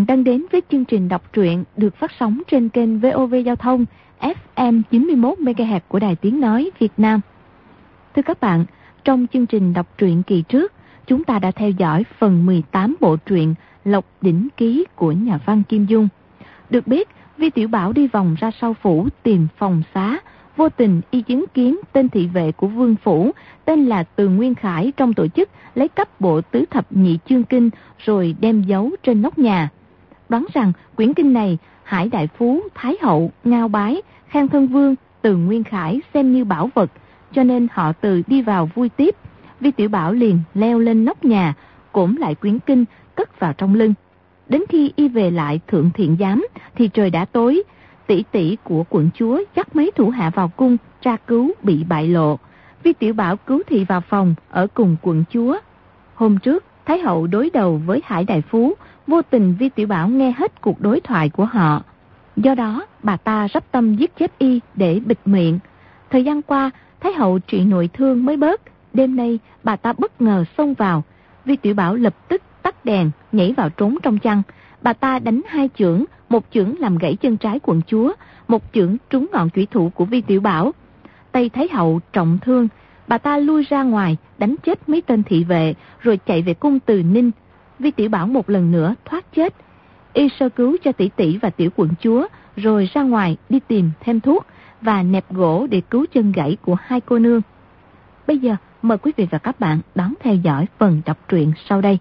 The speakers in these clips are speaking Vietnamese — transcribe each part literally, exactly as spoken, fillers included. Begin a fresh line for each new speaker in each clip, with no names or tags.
bạn đang đến với chương trình đọc truyện được phát sóng trên kênh vê o vê Giao thông ép em chín mươi mốt mê ga héc của Đài Tiếng Nói Việt Nam. Thưa các bạn, trong chương trình đọc truyện kỳ trước, chúng ta đã theo dõi phần mười tám bộ truyện Lộc Đỉnh Ký của nhà văn Kim Dung. Được biết, Vi Tiểu Bảo đi vòng ra sau phủ tìm phòng xá, vô tình y chứng kiến tên thị vệ của vương phủ tên là Từ Nguyên Khải trong tổ chức lấy cắp bộ tứ thập nhị chương kinh rồi đem giấu trên nóc nhà. Đoán rằng quyển kinh này Hải Đại Phú, Thái Hậu, Ngao Bái, Khang Thân Vương, Từ Nguyên Khải xem như bảo vật, cho nên họ Từ đi vào vui tiếp. Vi Tiểu Bảo liền leo lên nóc nhà, cổm lại quyển kinh cất vào trong lưng. Đến khi y về lại Thượng Thiện Giám thì trời đã tối. Tỷ tỷ của quận chúa dắt mấy thủ hạ vào cung tra cứu bị bại lộ. Vi Tiểu Bảo cứu thị vào phòng ở cùng quận chúa. Hôm trước, Thái Hậu đối đầu với Hải Đại Phú, vô tình Vi Tiểu Bảo nghe hết cuộc đối thoại của họ. Do đó, bà ta rắp tâm giết chết y để bịt miệng. Thời gian qua, Thái Hậu trị nội thương mới bớt. Đêm nay, bà ta bất ngờ xông vào. Vi Tiểu Bảo lập tức tắt đèn, nhảy vào trốn trong chăn. Bà ta đánh hai chưởng, một chưởng làm gãy chân trái quận chúa, một chưởng trúng ngọn chủy thủ của Vi Tiểu Bảo. Tay Thái Hậu trọng thương, bà ta lui ra ngoài, đánh chết mấy tên thị vệ, rồi chạy về cung Từ Ninh. Vi Tiểu Bảo một lần nữa thoát chết. Y sơ cứu cho tỷ tỷ và tiểu quận chúa, rồi ra ngoài đi tìm thêm thuốc và nẹp gỗ để cứu chân gãy của hai cô nương. Bây giờ mời quý vị và các bạn đón theo dõi phần đọc truyện sau đây.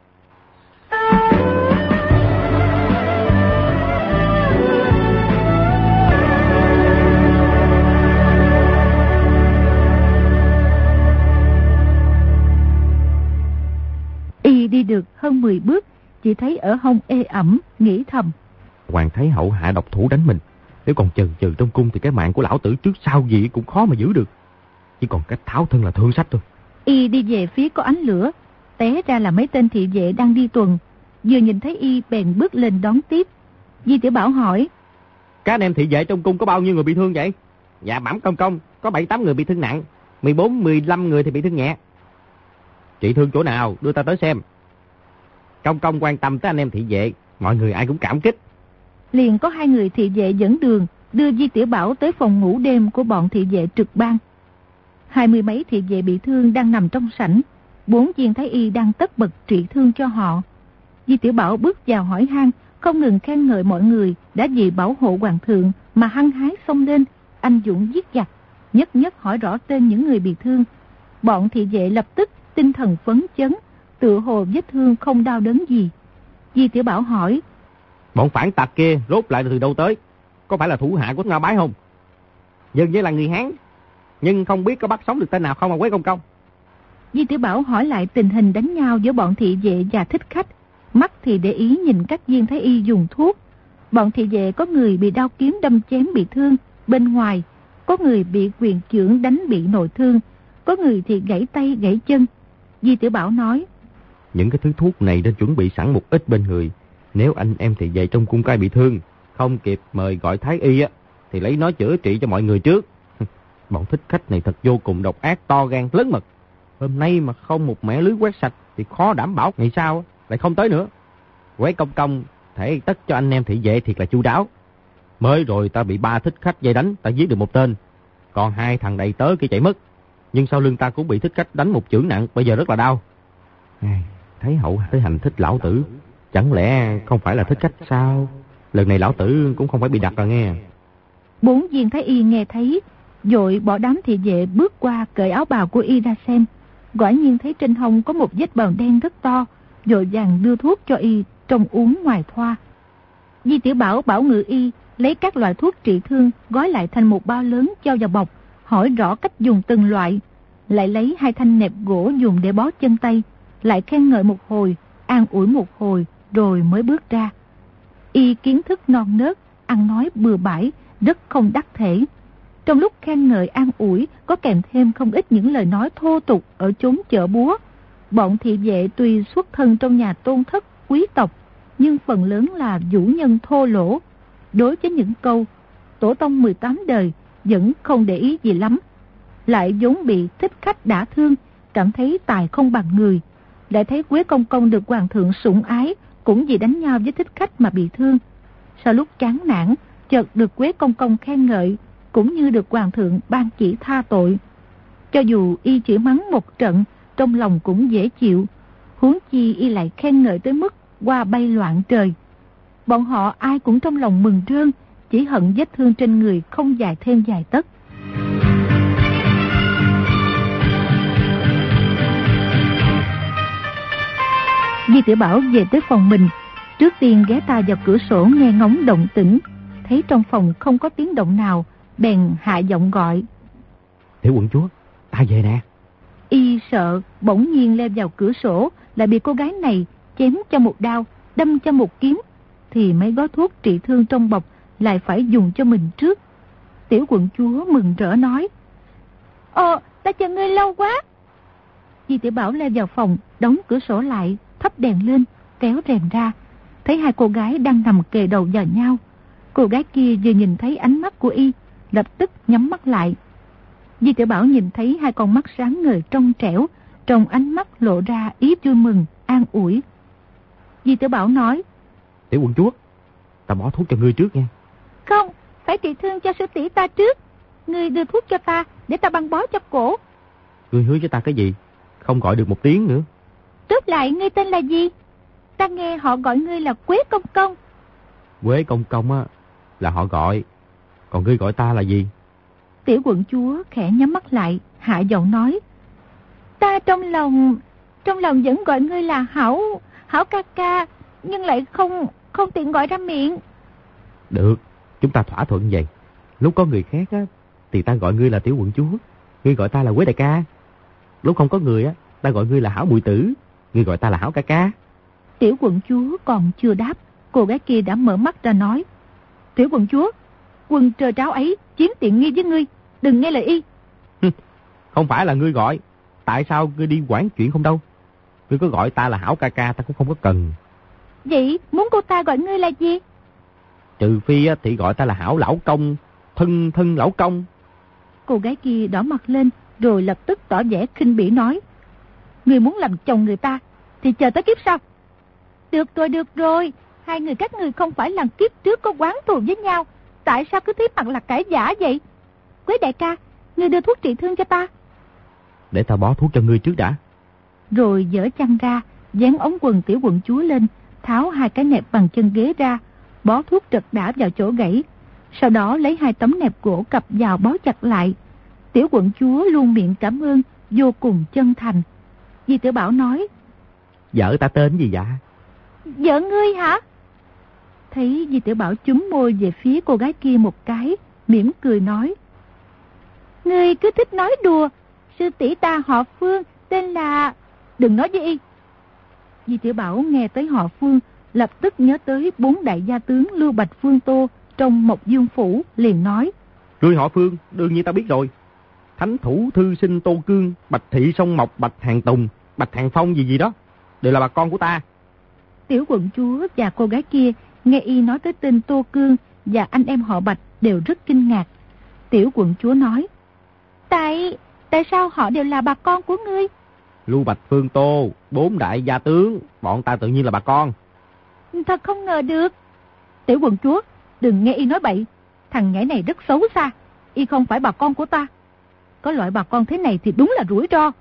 Y đi được hơn mười bước, chỉ thấy ở hông ê ẩm, nghĩ thầm:
Hoàng Thái Hậu hạ độc thủ đánh mình, nếu còn chần chừ trong cung thì cái mạng của lão tử trước sau gì cũng khó mà giữ được. Chỉ còn cách tháo thân là thương sách thôi.
Y đi về phía có ánh lửa, té ra là mấy tên thị vệ đang đi tuần. Vừa nhìn thấy y bèn bước lên đón tiếp. Vi Tiểu Bảo hỏi:
Các anh em thị vệ trong cung có bao nhiêu người bị thương vậy? Dạ bẩm công công, có bảy tám người bị thương nặng, mười bốn mười lăm người thì bị thương nhẹ. Chị thương chỗ nào, đưa ta tới xem. Công công quan tâm tới anh em thị vệ, mọi người ai cũng cảm kích.
Liền có hai người thị vệ dẫn đường, đưa Vi Tiểu Bảo tới phòng ngủ đêm của bọn thị vệ trực ban. Hai mươi mấy thị vệ bị thương đang nằm trong sảnh, bốn viên thái y đang tất bật trị thương cho họ. Vi Tiểu Bảo bước vào hỏi han, không ngừng khen ngợi mọi người đã vì bảo hộ hoàng thượng mà hăng hái xông lên, anh dũng giết giặc, nhất nhất hỏi rõ tên những người bị thương. Bọn thị vệ lập tức tinh thần phấn chấn, tựa hồ vết thương không đau đớn gì. Vi Tiểu Bảo hỏi:
Bọn phản tặc kia rốt lại từ đâu tới? Có phải là thủ hạ của Ngao Bái không? Dường như là người Hán, nhưng không biết có bắt sống được tên nào không mà Quế công công.
Vi Tiểu Bảo hỏi lại tình hình đánh nhau giữa bọn thị vệ và thích khách. Mắt thì để ý nhìn các viên thái y dùng thuốc. Bọn thị vệ có người bị đao kiếm đâm chém bị thương bên ngoài, có người bị quyền chưởng đánh bị nội thương, có người thì gãy tay gãy chân. Vi Tiểu Bảo nói:
Những cái thứ thuốc này nên chuẩn bị sẵn một ít bên người. Nếu anh em thị vệ trong cung cai bị thương, không kịp mời gọi thái y á, thì lấy nó chữa trị cho mọi người trước. Bọn thích khách này thật vô cùng độc ác, to gan lớn mật. Hôm nay mà không một mẻ lưới quét sạch thì khó đảm bảo ngày sau lại không tới nữa. Quế công công thể tất cho anh em thị vệ thiệt là chu đáo. Mới rồi ta bị ba thích khách dây đánh, ta giết được một tên, còn hai thằng đầy tớ kia chạy mất. Nhưng sau lưng ta cũng bị thích khách đánh một chưởng nặng, bây giờ rất là đau. Thái Hậu tới hành thích lão tử, chẳng lẽ không phải là thích khách sao? Lần này lão tử cũng không phải bị đặt rồi nghe.
Bốn viên thái y nghe thấy, vội bỏ đám thị vệ bước qua cởi áo bào của y ra xem. Quả nhiên thấy trên hông có một vết bầm đen rất to, vội vàng đưa thuốc cho y trong uống ngoài thoa. Vi Tiểu Bảo bảo ngự y lấy các loại thuốc trị thương gói lại thành một bao lớn cho vào bọc, hỏi rõ cách dùng từng loại, lại lấy hai thanh nẹp gỗ dùng để bó chân tay, lại khen ngợi một hồi, an ủi một hồi, rồi mới bước ra. Y kiến thức non nớt, ăn nói bừa bãi, rất không đắc thể. Trong lúc khen ngợi an ủi, có kèm thêm không ít những lời nói thô tục ở chốn chợ búa. Bọn thị vệ tuy xuất thân trong nhà tôn thất, quý tộc, nhưng phần lớn là vũ nhân thô lỗ. Đối với những câu tổ tông mười tám đời vẫn không để ý gì lắm. Lại vốn bị thích khách đả thương, cảm thấy tài không bằng người. Lại thấy Quế công công được hoàng thượng sủng ái,
cũng vì đánh nhau với thích khách mà bị thương. Sau lúc chán nản, chợt được Quế Công Công khen ngợi, cũng như được hoàng thượng ban chỉ tha tội. Cho dù y chỉ mắng một trận, trong lòng cũng dễ chịu, huống chi y lại khen ngợi tới mức hoa bay loạn trời. Bọn họ ai cũng trong lòng mừng rơn, chỉ hận vết thương trên người không dài thêm vài tấc. Di Tiểu Bảo về tới phòng mình, trước tiên ghé tai vào cửa sổ nghe ngóng động tĩnh, thấy trong phòng không có tiếng động nào, bèn hạ giọng gọi:
Tiểu quận chúa, ta về nè.
Y sợ bỗng nhiên leo vào cửa sổ lại bị cô gái này chém cho một đao, đâm cho một kiếm, thì mấy gói thuốc trị thương trong bọc lại phải dùng cho mình trước. Tiểu quận chúa mừng rỡ nói: Ồ, ta chờ ngươi lâu quá. Di Tiểu Bảo leo vào phòng, đóng cửa sổ lại, thắp đèn lên, kéo rèm ra, thấy hai cô gái đang nằm kề đầu vào nhau. Cô gái kia vừa nhìn thấy ánh mắt của y, lập tức nhắm mắt lại. Di Tiểu Bảo nhìn thấy hai con mắt sáng ngời trong trẻo, trong ánh mắt lộ ra ý vui mừng, an ủi. Di Tiểu Bảo nói:
Tiểu quận chúa, ta bỏ thuốc cho ngươi trước nha.
Không, phải trị thương cho sư tỷ ta trước. Ngươi đưa thuốc cho ta để ta băng bó cho cổ.
Ngươi hứa với ta cái gì? Không gọi được một tiếng nữa.
Rốt lại ngươi tên là gì? Ta nghe họ gọi ngươi là Quế Công Công.
Quế Công Công á là họ gọi, còn ngươi gọi ta là gì?
Tiểu quận chúa khẽ nhắm mắt lại, hạ giọng nói: Ta trong lòng, trong lòng vẫn gọi ngươi là Hảo, Hảo ca ca, nhưng lại không, không tiện gọi ra miệng.
Được, chúng ta thỏa thuận vậy. Lúc có người khác á, thì ta gọi ngươi là Tiểu quận chúa, ngươi gọi ta là Quế đại ca. Lúc không có người á, ta gọi ngươi là Hảo muội tử, ngươi gọi ta là Hảo ca ca.
Tiểu quận chúa còn chưa đáp, cô gái kia đã mở mắt ra nói: Tiểu quận chúa, quân trơ tráo ấy chiếm tiện nghi với ngươi, đừng nghe lời y.
Không phải là ngươi gọi, tại sao ngươi đi quản chuyện không đâu? Ngươi có gọi ta là Hảo ca ca ta cũng không có cần.
Vậy muốn cô ta gọi ngươi là gì?
Trừ phi á, thì gọi ta là Hảo lão công, thân thân lão công.
Cô gái kia đỏ mặt lên, rồi lập tức tỏ vẻ khinh bỉ nói: Ngươi muốn làm chồng người ta thì chờ tới kiếp sau. Được rồi, được rồi, hai người các người không phải là kiếp trước có oán thù với nhau, tại sao cứ thấy mặt là cãi giả vậy? Quế đại ca, ngươi đưa thuốc trị thương cho ta.
Để ta bó thuốc cho ngươi trước đã.
Rồi dỡ chăn ra, dán ống quần tiểu quận chúa lên, tháo hai cái nẹp bằng chân ghế ra, bó thuốc trật đã vào chỗ gãy. Sau đó lấy hai tấm nẹp gỗ cặp vào bó chặt lại. Tiểu quận chúa luôn miệng cảm ơn, vô cùng chân thành. Di Tiểu Bảo nói:
Vợ ta tên gì vậy?
Vợ ngươi hả? Thấy Di Tiểu Bảo chúm môi về phía cô gái kia một cái, mỉm cười nói: Ngươi cứ thích nói đùa, sư tỷ ta họ Phương, tên là... Đừng nói với y. Di Tiểu Bảo nghe tới họ Phương, lập tức nhớ tới bốn đại gia tướng Lưu Bạch Phương Tô trong Mộc Dương Phủ, liền nói:
Ngươi họ Phương, đương nhiên ta biết rồi. Thánh thủ thư sinh Tô Cương, Bạch Thị Sông Mộc, Bạch Hàng Tùng, Bạch Hàng Phong gì gì đó, đều là bà con của ta.
Tiểu quận chúa và cô gái kia nghe y nói tới tên Tô Cương và anh em họ Bạch đều rất kinh ngạc. Tiểu quận chúa nói: Tại, tại sao họ đều là bà con của ngươi?
Lưu Bạch Phương Tô, bốn đại gia tướng, bọn ta tự nhiên là bà con.
Thật không ngờ được. Tiểu quận chúa, đừng nghe y nói bậy. Thằng nhãi này rất xấu xa, y không phải bà con của ta. Có loại bà con thế này thì đúng là rủi ro.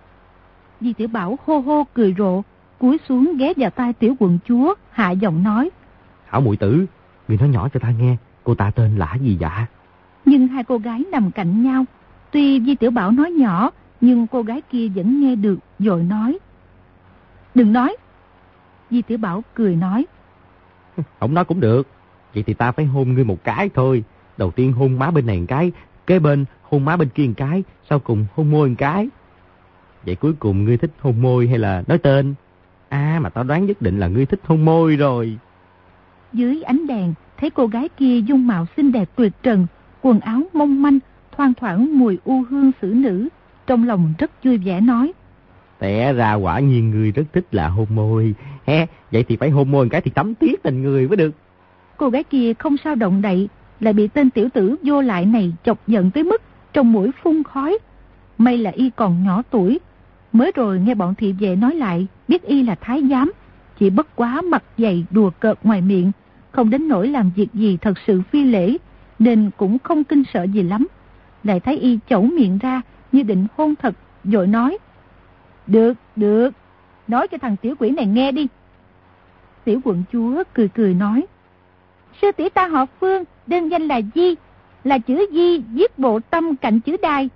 Di Tiểu Bảo hô hô cười rộ, cúi xuống ghé vào tai tiểu quận chúa, hạ giọng nói:
Hảo muội tử, ngươi nói nhỏ cho ta nghe, cô ta tên là gì dạ?
Nhưng hai cô gái nằm cạnh nhau, tuy Di Tiểu Bảo nói nhỏ, nhưng cô gái kia vẫn nghe được, rồi nói: Đừng nói. Di Tiểu Bảo cười nói:
Không nói cũng được, vậy thì ta phải hôn ngươi một cái thôi. Đầu tiên hôn má bên này một cái, kế bên hôn má bên kia một cái, sau cùng hôn môi một cái. Vậy cuối cùng ngươi thích hôn môi hay là nói tên? À mà tao đoán nhất định là ngươi thích hôn môi rồi.
Dưới ánh đèn, thấy cô gái kia dung mạo xinh đẹp tuyệt trần, quần áo mong manh, thoang thoảng mùi u hương xử nữ, trong lòng rất vui vẻ nói:
Tẻ ra quả nhiên ngươi rất thích là hôn môi. He, vậy thì phải hôn môi một cái thì tắm tiếc tình người mới được.
Cô gái kia không sao động đậy, lại bị tên tiểu tử vô lại này chọc giận tới mức trong mũi phun khói. May là y còn nhỏ tuổi, mới rồi nghe bọn thị vệ nói lại biết y là thái giám, chỉ bất quá mặt dày đùa cợt ngoài miệng, không đến nỗi làm việc gì thật sự phi lễ, nên cũng không kinh sợ gì lắm. Lại thấy y chẩu miệng ra như định hôn thật, vội nói: Được, được, nói cho thằng tiểu quỷ này nghe đi. Tiểu quận chúa cười cười nói: Sư tỷ ta họ Phương, đơn danh là Di, là chữ Di viết bộ tâm cạnh chữ Đài.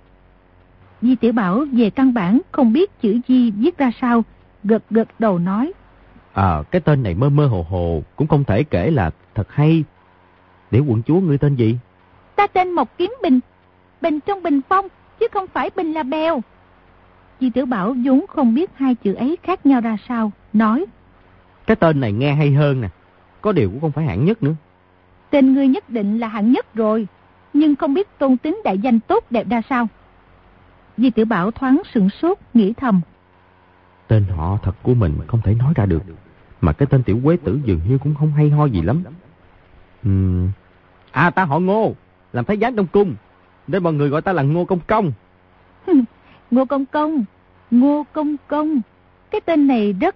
Di Tiểu Bảo về căn bản không biết chữ Di viết ra sao, gật gật đầu nói:
À, cái tên này mơ mơ hồ hồ, cũng không thể kể là thật hay. Tiểu quận chúa ngươi tên gì?
Ta tên Mộc Kiếm Bình, bình trong bình phong, chứ không phải bình là bèo. Di Tiểu Bảo vốn không biết hai chữ ấy khác nhau ra sao, nói:
Cái tên này nghe hay hơn nè, có điều cũng không phải hạng nhất nữa.
Tên ngươi nhất định là hạng nhất rồi, nhưng không biết tôn tính đại danh tốt đẹp ra sao. Di Tiểu Bảo thoáng sửng sốt, nghĩ thầm:
Tên họ thật của mình không thể nói ra được, mà cái tên tiểu quế tử dường như cũng không hay ho gì lắm. Uhm... À, ta họ Ngô, làm thái giám trong cung, nên mọi người gọi ta là Ngô Công Công.
Ngô Công Công, Ngô Công Công, cái tên này rất...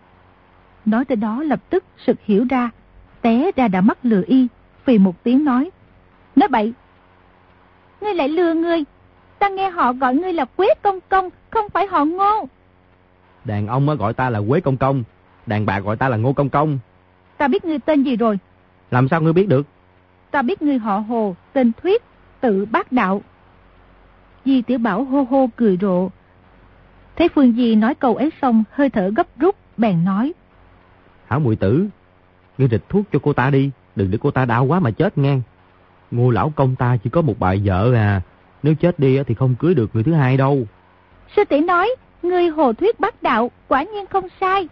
Nói tới đó lập tức sực hiểu ra, té ra đã mắc lừa y, phì một tiếng nói: Nói bậy, ngươi lại lừa ngươi, ta nghe họ gọi ngươi là Quế Công Công, không phải họ Ngô.
Đàn ông mới gọi ta là Quế Công Công, đàn bà gọi ta là Ngô Công Công.
Ta biết ngươi tên gì rồi.
Làm sao ngươi biết được?
Ta biết ngươi họ Hồ, tên Thuyết, tự Bác Đạo. Di Tiểu Bảo hô hô cười rộ. Thấy Phương Di nói câu ấy xong, hơi thở gấp rút, bèn nói:
Hảo muội tử, ngươi rịch thuốc cho cô ta đi, đừng để cô ta đau quá mà chết ngang. Ngô lão công ta chỉ có một bà vợ à, nếu chết đi thì không cưới được người thứ hai đâu.
Sư tỷ nói, ngươi Hồ Thuyết Bác Đạo, quả nhiên không sai.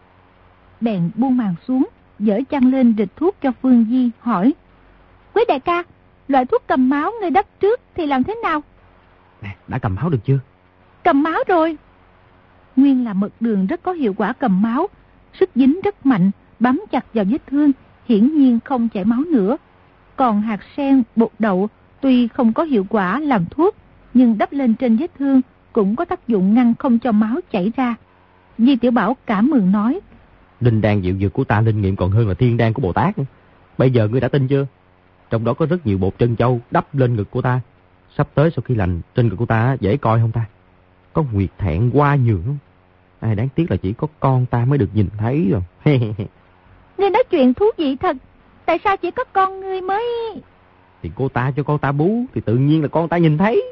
Bèn buông màn xuống, dở chăn lên rịch thuốc cho Phương Di, hỏi: Quý đại ca, loại thuốc cầm máu ngươi đắp trước thì làm thế nào?
Nè, đã cầm máu được chưa?
Cầm máu rồi. Nguyên là mật đường rất có hiệu quả cầm máu, sức dính rất mạnh, bám chặt vào vết thương, hiển nhiên không chảy máu nữa. Còn hạt sen, bột đậu tuy không có hiệu quả làm thuốc, nhưng đắp lên trên vết thương cũng có tác dụng ngăn không cho máu chảy ra. Di Tiểu Bảo cảm mừng nói:
Linh đan diệu dược của ta linh nghiệm còn hơn là thiên đan của Bồ Tát. Bây giờ ngươi đã tin chưa? Trong đó có rất nhiều bột trân châu đắp lên ngực của ta. Sắp tới sau khi lành, trên ngực của ta dễ coi không ta? Có nguyệt thẹn hoa nhường không? Ai đáng tiếc là chỉ có con ta mới được nhìn thấy rồi.
Ngươi nói chuyện thú vị thật. Tại sao chỉ có con ngươi mới...
Thì cô ta cho con ta bú, thì tự nhiên là con ta nhìn thấy.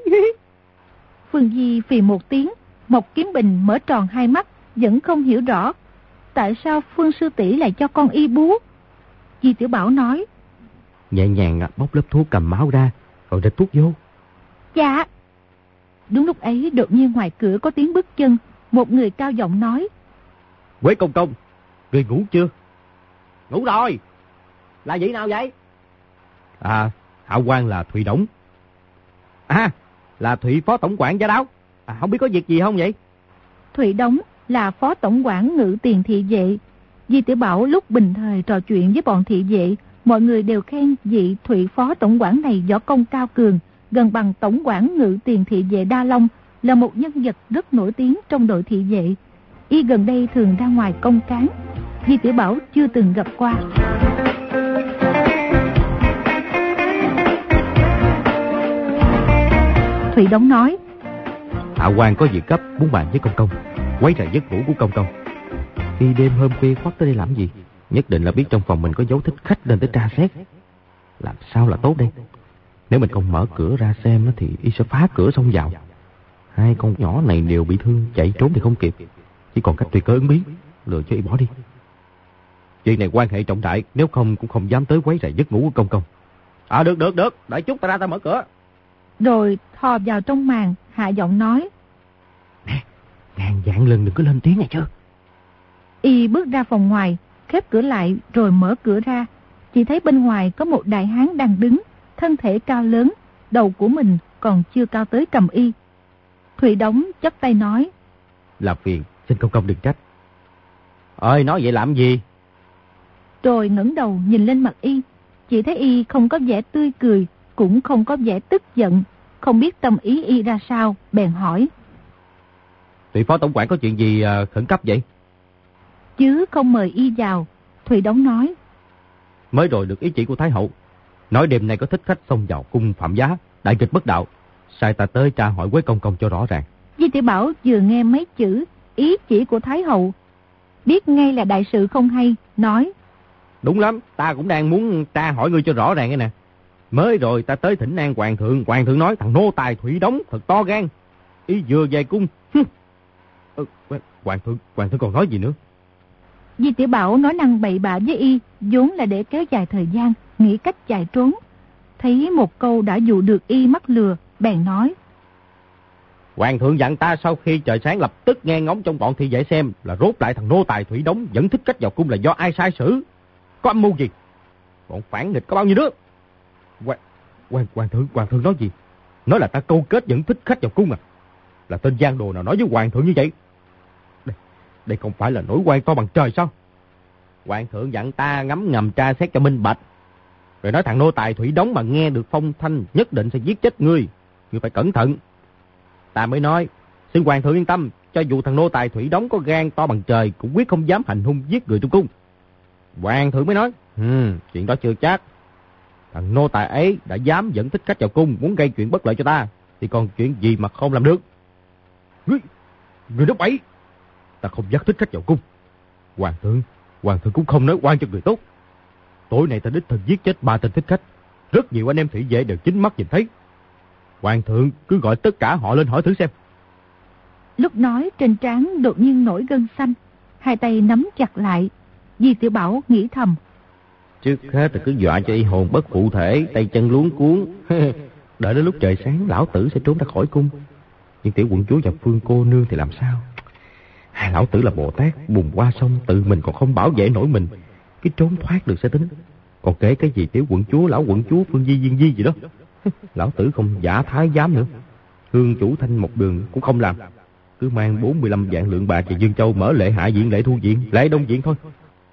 Phương Di phì một tiếng, Mộc Kiếm Bình mở tròn hai mắt, vẫn không hiểu rõ tại sao Phương sư tỷ lại cho con y bú. Di Tiểu Bảo nói:
Nhẹ nhàng bóc lớp thuốc cầm máu ra, rồi rịch thuốc vô.
Dạ. Đúng lúc ấy đột nhiên ngoài cửa có tiếng bước chân, một người cao giọng nói:
Quế Công Công, người ngủ chưa? Ngủ rồi. Là vị nào vậy? À, Hạo Quan là Thụy Đổng. À, là Thụy Phó Tổng quản Giá Đáo. À, không biết có việc gì không vậy?
Thụy Đổng là Phó Tổng quản Ngự Tiền thị vệ. Di Tiểu Bảo lúc bình thời trò chuyện với bọn thị vệ, mọi người đều khen vị Thụy Phó Tổng quản này võ công cao cường, gần bằng Tổng quản Ngự Tiền thị vệ Đa Long, là một nhân vật rất nổi tiếng trong đội thị vệ. Y gần đây thường ra ngoài công cán, Di Tiểu Bảo chưa từng gặp qua. Thụy Đổng nói:
Hạo Quan có việc gấp muốn bàn với Công Công, quấy rầy giấc ngủ của Công Công. Khi đêm hôm khuya khoắt tới đây làm gì? Nhất định là biết trong phòng mình có dấu thích khách nên tới tra xét. Làm sao là tốt đây? Nếu mình không mở cửa ra xem thì y sẽ phá cửa xông vào. Hai con nhỏ này đều bị thương, chạy trốn thì không kịp, chỉ còn cách tùy cơ ứng biến, lừa cho y bỏ đi. Chuyện này quan hệ trọng đại, nếu không cũng không dám tới quấy rầy giấc ngủ của Công Công. À được được được, đợi chút ta ra ta mở cửa.
Rồi thò vào trong màn, hạ giọng nói:
Nè, ngàn vạn lần đừng có lên tiếng nghe chưa?
Y bước ra phòng ngoài, khép cửa lại rồi mở cửa ra. Chỉ thấy bên ngoài có một đại hán đang đứng, thân thể cao lớn, đầu của mình còn chưa cao tới cầm y. Thụy Đổng chắp tay nói:
Làm phiền, xin Công Công đừng trách. Ơi, nói vậy làm gì?
Rồi ngẩng đầu nhìn lên mặt y, chỉ thấy y không có vẻ tươi cười, cũng không có vẻ tức giận, không biết tâm ý y ra sao, bèn hỏi:
Thụy Phó Tổng quản có chuyện gì uh, khẩn cấp vậy?
chứ không mời y vào. Thùy Đống nói:
Mới rồi được ý chỉ của Thái hậu, nói đêm nay có thích khách xông vào cung phạm giá, đại nghịch bất đạo, sai ta tới tra hỏi Quế Công Công cho rõ ràng.
Di Tiểu Bảo vừa nghe mấy chữ ý chỉ của Thái hậu, biết ngay là đại sự không hay, nói:
Đúng lắm, ta cũng đang muốn tra hỏi ngươi cho rõ ràng cái nè. Mới rồi ta tới thỉnh an hoàng thượng, hoàng thượng nói thằng nô tài Thủy Đống thật to gan, ý vừa về cung. ừ, hoàng thượng, hoàng thượng còn nói gì nữa?
Di Tiểu Bảo nói năng bậy bạ với y, vốn là để kéo dài thời gian, nghĩ cách chạy trốn. Thấy một câu đã dụ được y mắc lừa, bèn nói:
Hoàng thượng dặn ta sau khi trời sáng lập tức nghe ngóng trong bọn thị vệ xem là rốt lại thằng nô tài Thủy Đống dẫn thích khách vào cung là do ai sai sử, có âm mưu gì, bọn phản nghịch có bao nhiêu đứa. Hoàng, hoàng, hoàng thượng, hoàng thượng nói gì? Nói là ta câu kết dẫn thích khách vào cung à? Là tên giang đồ nào nói với hoàng thượng như vậy? Đây, đây không phải là nỗi oan to bằng trời sao? Hoàng thượng dặn ta ngắm ngầm tra xét cho minh bạch, rồi nói thằng nô tài Thủy Đống mà nghe được phong thanh nhất định sẽ giết chết ngươi, ngươi phải cẩn thận. Ta mới nói, xin hoàng thượng yên tâm, cho dù thằng nô tài Thủy Đống có gan to bằng trời cũng quyết không dám hành hung giết người trong cung. Hoàng thượng mới nói, ừ, chuyện đó chưa chắc. Thằng nô tài ấy đã dám dẫn thích khách vào cung, muốn gây chuyện bất lợi cho ta, thì còn chuyện gì mà không làm được. Ngươi, ngươi nói bậy, ta không dắt thích khách vào cung. Hoàng thượng, hoàng thượng cũng không nói oan cho người tốt. Tối nay ta đích thân giết chết ba tên thích khách, rất nhiều anh em thị vệ đều chính mắt nhìn thấy. Hoàng thượng cứ gọi tất cả họ lên hỏi thử xem.
Lúc nói trên trán đột nhiên nổi gân xanh, hai tay nắm chặt lại. Di Tiểu Bảo nghĩ thầm,
trước hết là cứ dọa cho y hồn bất phụ thể, tay chân luống cuống. Đợi đến lúc trời sáng lão tử sẽ trốn ra khỏi cung. Nhưng tiểu quận chúa và Phương cô nương thì làm sao? Hai lão tử là Bồ Tát bùn qua sông, tự mình còn không bảo vệ nổi mình, cái trốn thoát được sẽ tính. Còn kể cái gì tiểu quận chúa, lão quận chúa, Phương Di, Viên Di gì đó, lão tử không giả thái giám nữa. Hương chủ Thanh một đường cũng không làm, cứ mang bốn mươi lăm vạn lượng bạc về Dương Châu mở lễ hạ viện, lễ thu viện, lễ đông viện thôi.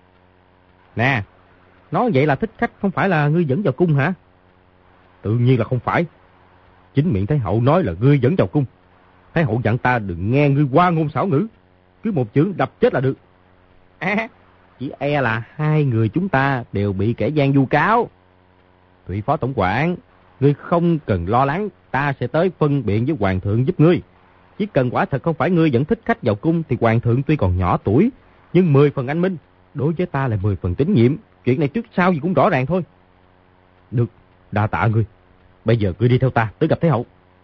Nè, nói vậy là thích khách không phải là ngươi dẫn vào cung hả? Tự nhiên là không phải. Chính miệng Thái hậu nói là ngươi dẫn vào cung. Thái hậu dặn ta đừng nghe ngươi qua ngôn xảo ngữ, cứ một chưởng đập chết là được. À, chỉ e là hai người chúng ta đều bị kẻ gian vu cáo. Thụy phó tổng quản, ngươi không cần lo lắng, ta sẽ tới phân biện với hoàng thượng giúp ngươi. Chỉ cần quả thật không phải ngươi dẫn thích khách vào cung thì hoàng thượng tuy còn nhỏ tuổi, nhưng mười phần anh minh, đối với ta là mười phần tín nhiệm. Chuyện này trước sau gì cũng rõ ràng thôi. Được, đa tạ ngươi. Bây giờ ngươi đi theo ta tới gặp Thái hậu.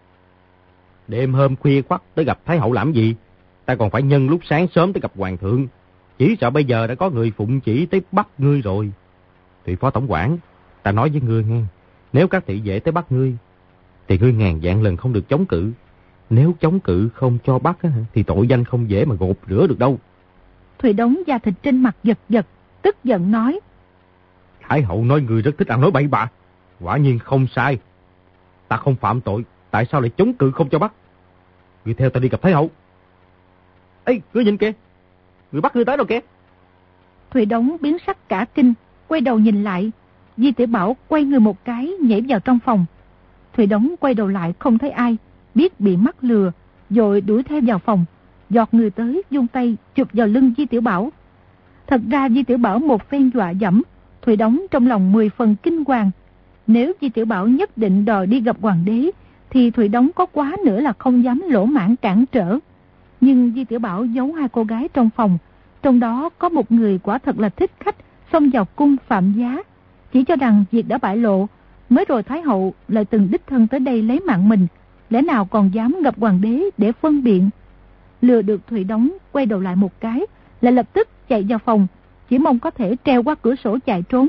Đêm hôm khuya khoắt tới gặp Thái hậu làm gì? Ta còn phải nhân lúc sáng sớm tới gặp hoàng thượng. Chỉ sợ bây giờ đã có người phụng chỉ tới bắt ngươi rồi. Thụy phó tổng quản, ta nói với ngươi nghe, nếu các thị vệ tới bắt ngươi thì ngươi ngàn vạn lần không được chống cự. Nếu chống cự không cho bắt thì tội danh không dễ mà gột rửa được đâu.
Thùy Đống da thịt trên mặt giật giật, tức giận nói,
Thái hậu nói ngươi rất thích ăn nói bậy bạ, quả nhiên không sai. Ta không phạm tội, tại sao lại chống cự không cho bắt? Ngươi theo ta đi gặp Thái hậu. Ê, ngươi nhìn kìa, người bắt ngươi tới đâu kìa.
Thùy Đống biến sắc cả kinh, quay đầu nhìn lại. Di Tiểu Bảo quay người một cái nhảy vào trong phòng. Thùy Đống quay đầu lại không thấy ai, biết bị mắc lừa, rồi đuổi theo vào phòng. Giọt người tới vung tay chụp vào lưng Di Tiểu Bảo. Thật ra Di Tiểu Bảo một phen dọa dẫm, Thùy Đống trong lòng mười phần kinh hoàng. Nếu Di Tiểu Bảo nhất định đòi đi gặp hoàng đế thì Thùy Đống có quá nữa là không dám lỗ mãng cản trở. Nhưng Di Tiểu Bảo giấu hai cô gái trong phòng, trong đó có một người quả thật là thích khách xông vào cung phạm giá. Chỉ cho rằng việc đã bại lộ, mới rồi Thái hậu lại từng đích thân tới đây lấy mạng mình, lẽ nào còn dám gặp hoàng đế để phân biện. Lừa được Thùy Đống quay đầu lại một cái, lại lập tức chạy vào phòng, chỉ mong có thể treo qua cửa sổ chạy trốn.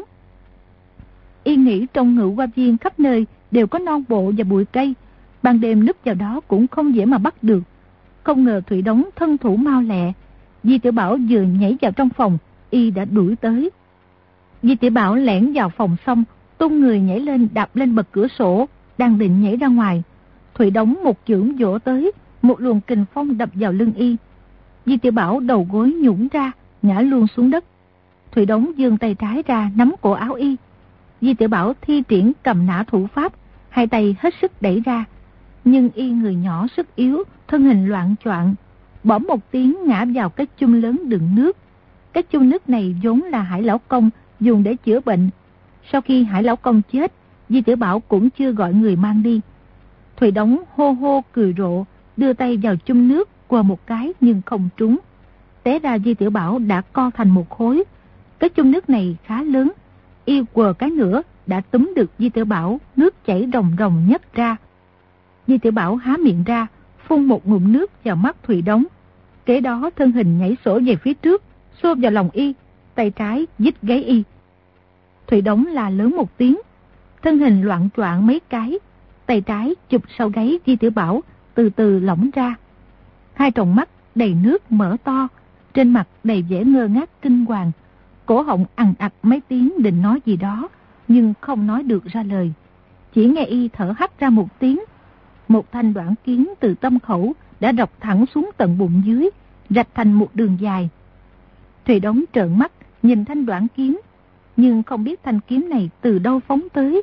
Y nghĩ trong ngự hoa viên khắp nơi đều có non bộ và bụi cây, ban đêm núp vào đó cũng không dễ mà bắt được. Không ngờ Thùy Đống thân thủ mau lẹ, Di Tiểu Bảo vừa nhảy vào trong phòng, Y đã đuổi tới. Di Tiểu Bảo lẻn vào phòng xong, tung người nhảy lên đạp lên bậc cửa sổ, đang định nhảy ra ngoài. Thùy Đống một chưởng vỗ tới, một luồng kình phong đập vào lưng Y. Di Tiểu Bảo đầu gối nhũn ra, ngã luôn xuống đất. Thùy Đống giương tay trái ra nắm cổ áo Y. Di Tiểu Bảo thi triển cầm nã thủ pháp, hai tay hết sức đẩy ra. Nhưng Y người nhỏ sức yếu, thân hình loạn choạng, bỗng một tiếng ngã vào cái chum lớn đựng nước. Cái chung nước này vốn là Hải Lão Công dùng để chữa bệnh. Sau khi Hải Lão Công chết, Di Tiểu Bảo cũng chưa gọi người mang đi. Thủy Đống hô hô cười rộ, đưa tay vào chung nước quờ một cái nhưng không trúng. Té ra Di Tiểu Bảo đã co thành một khối. Cái chung nước này khá lớn, y quờ cái nữa đã túm được Di Tiểu Bảo, nước chảy ròng ròng nhấc ra. Di Tiểu Bảo há miệng ra, phun một ngụm nước vào mắt Thủy Đống. Kế đó thân hình nhảy sổ về phía trước, xô vào lòng y, tay trái dít gáy y. Thủy Đống la lớn một tiếng, thân hình loạn choạng mấy cái, tay trái chụp sau gáy Di Tiểu Bảo, từ từ lỏng ra. Hai tròng mắt đầy nước mở to, trên mặt đầy vẻ ngơ ngác kinh hoàng, cổ họng ằn ặc mấy tiếng định nói gì đó, nhưng không nói được ra lời. Chỉ nghe y thở hắt ra một tiếng, một thanh đoạn kiếm từ tâm khẩu đã rọc thẳng xuống tận bụng dưới, rạch thành một đường dài. Thủy Đống trợn mắt nhìn thanh đoạn kiếm, nhưng không biết thanh kiếm này từ đâu phóng tới.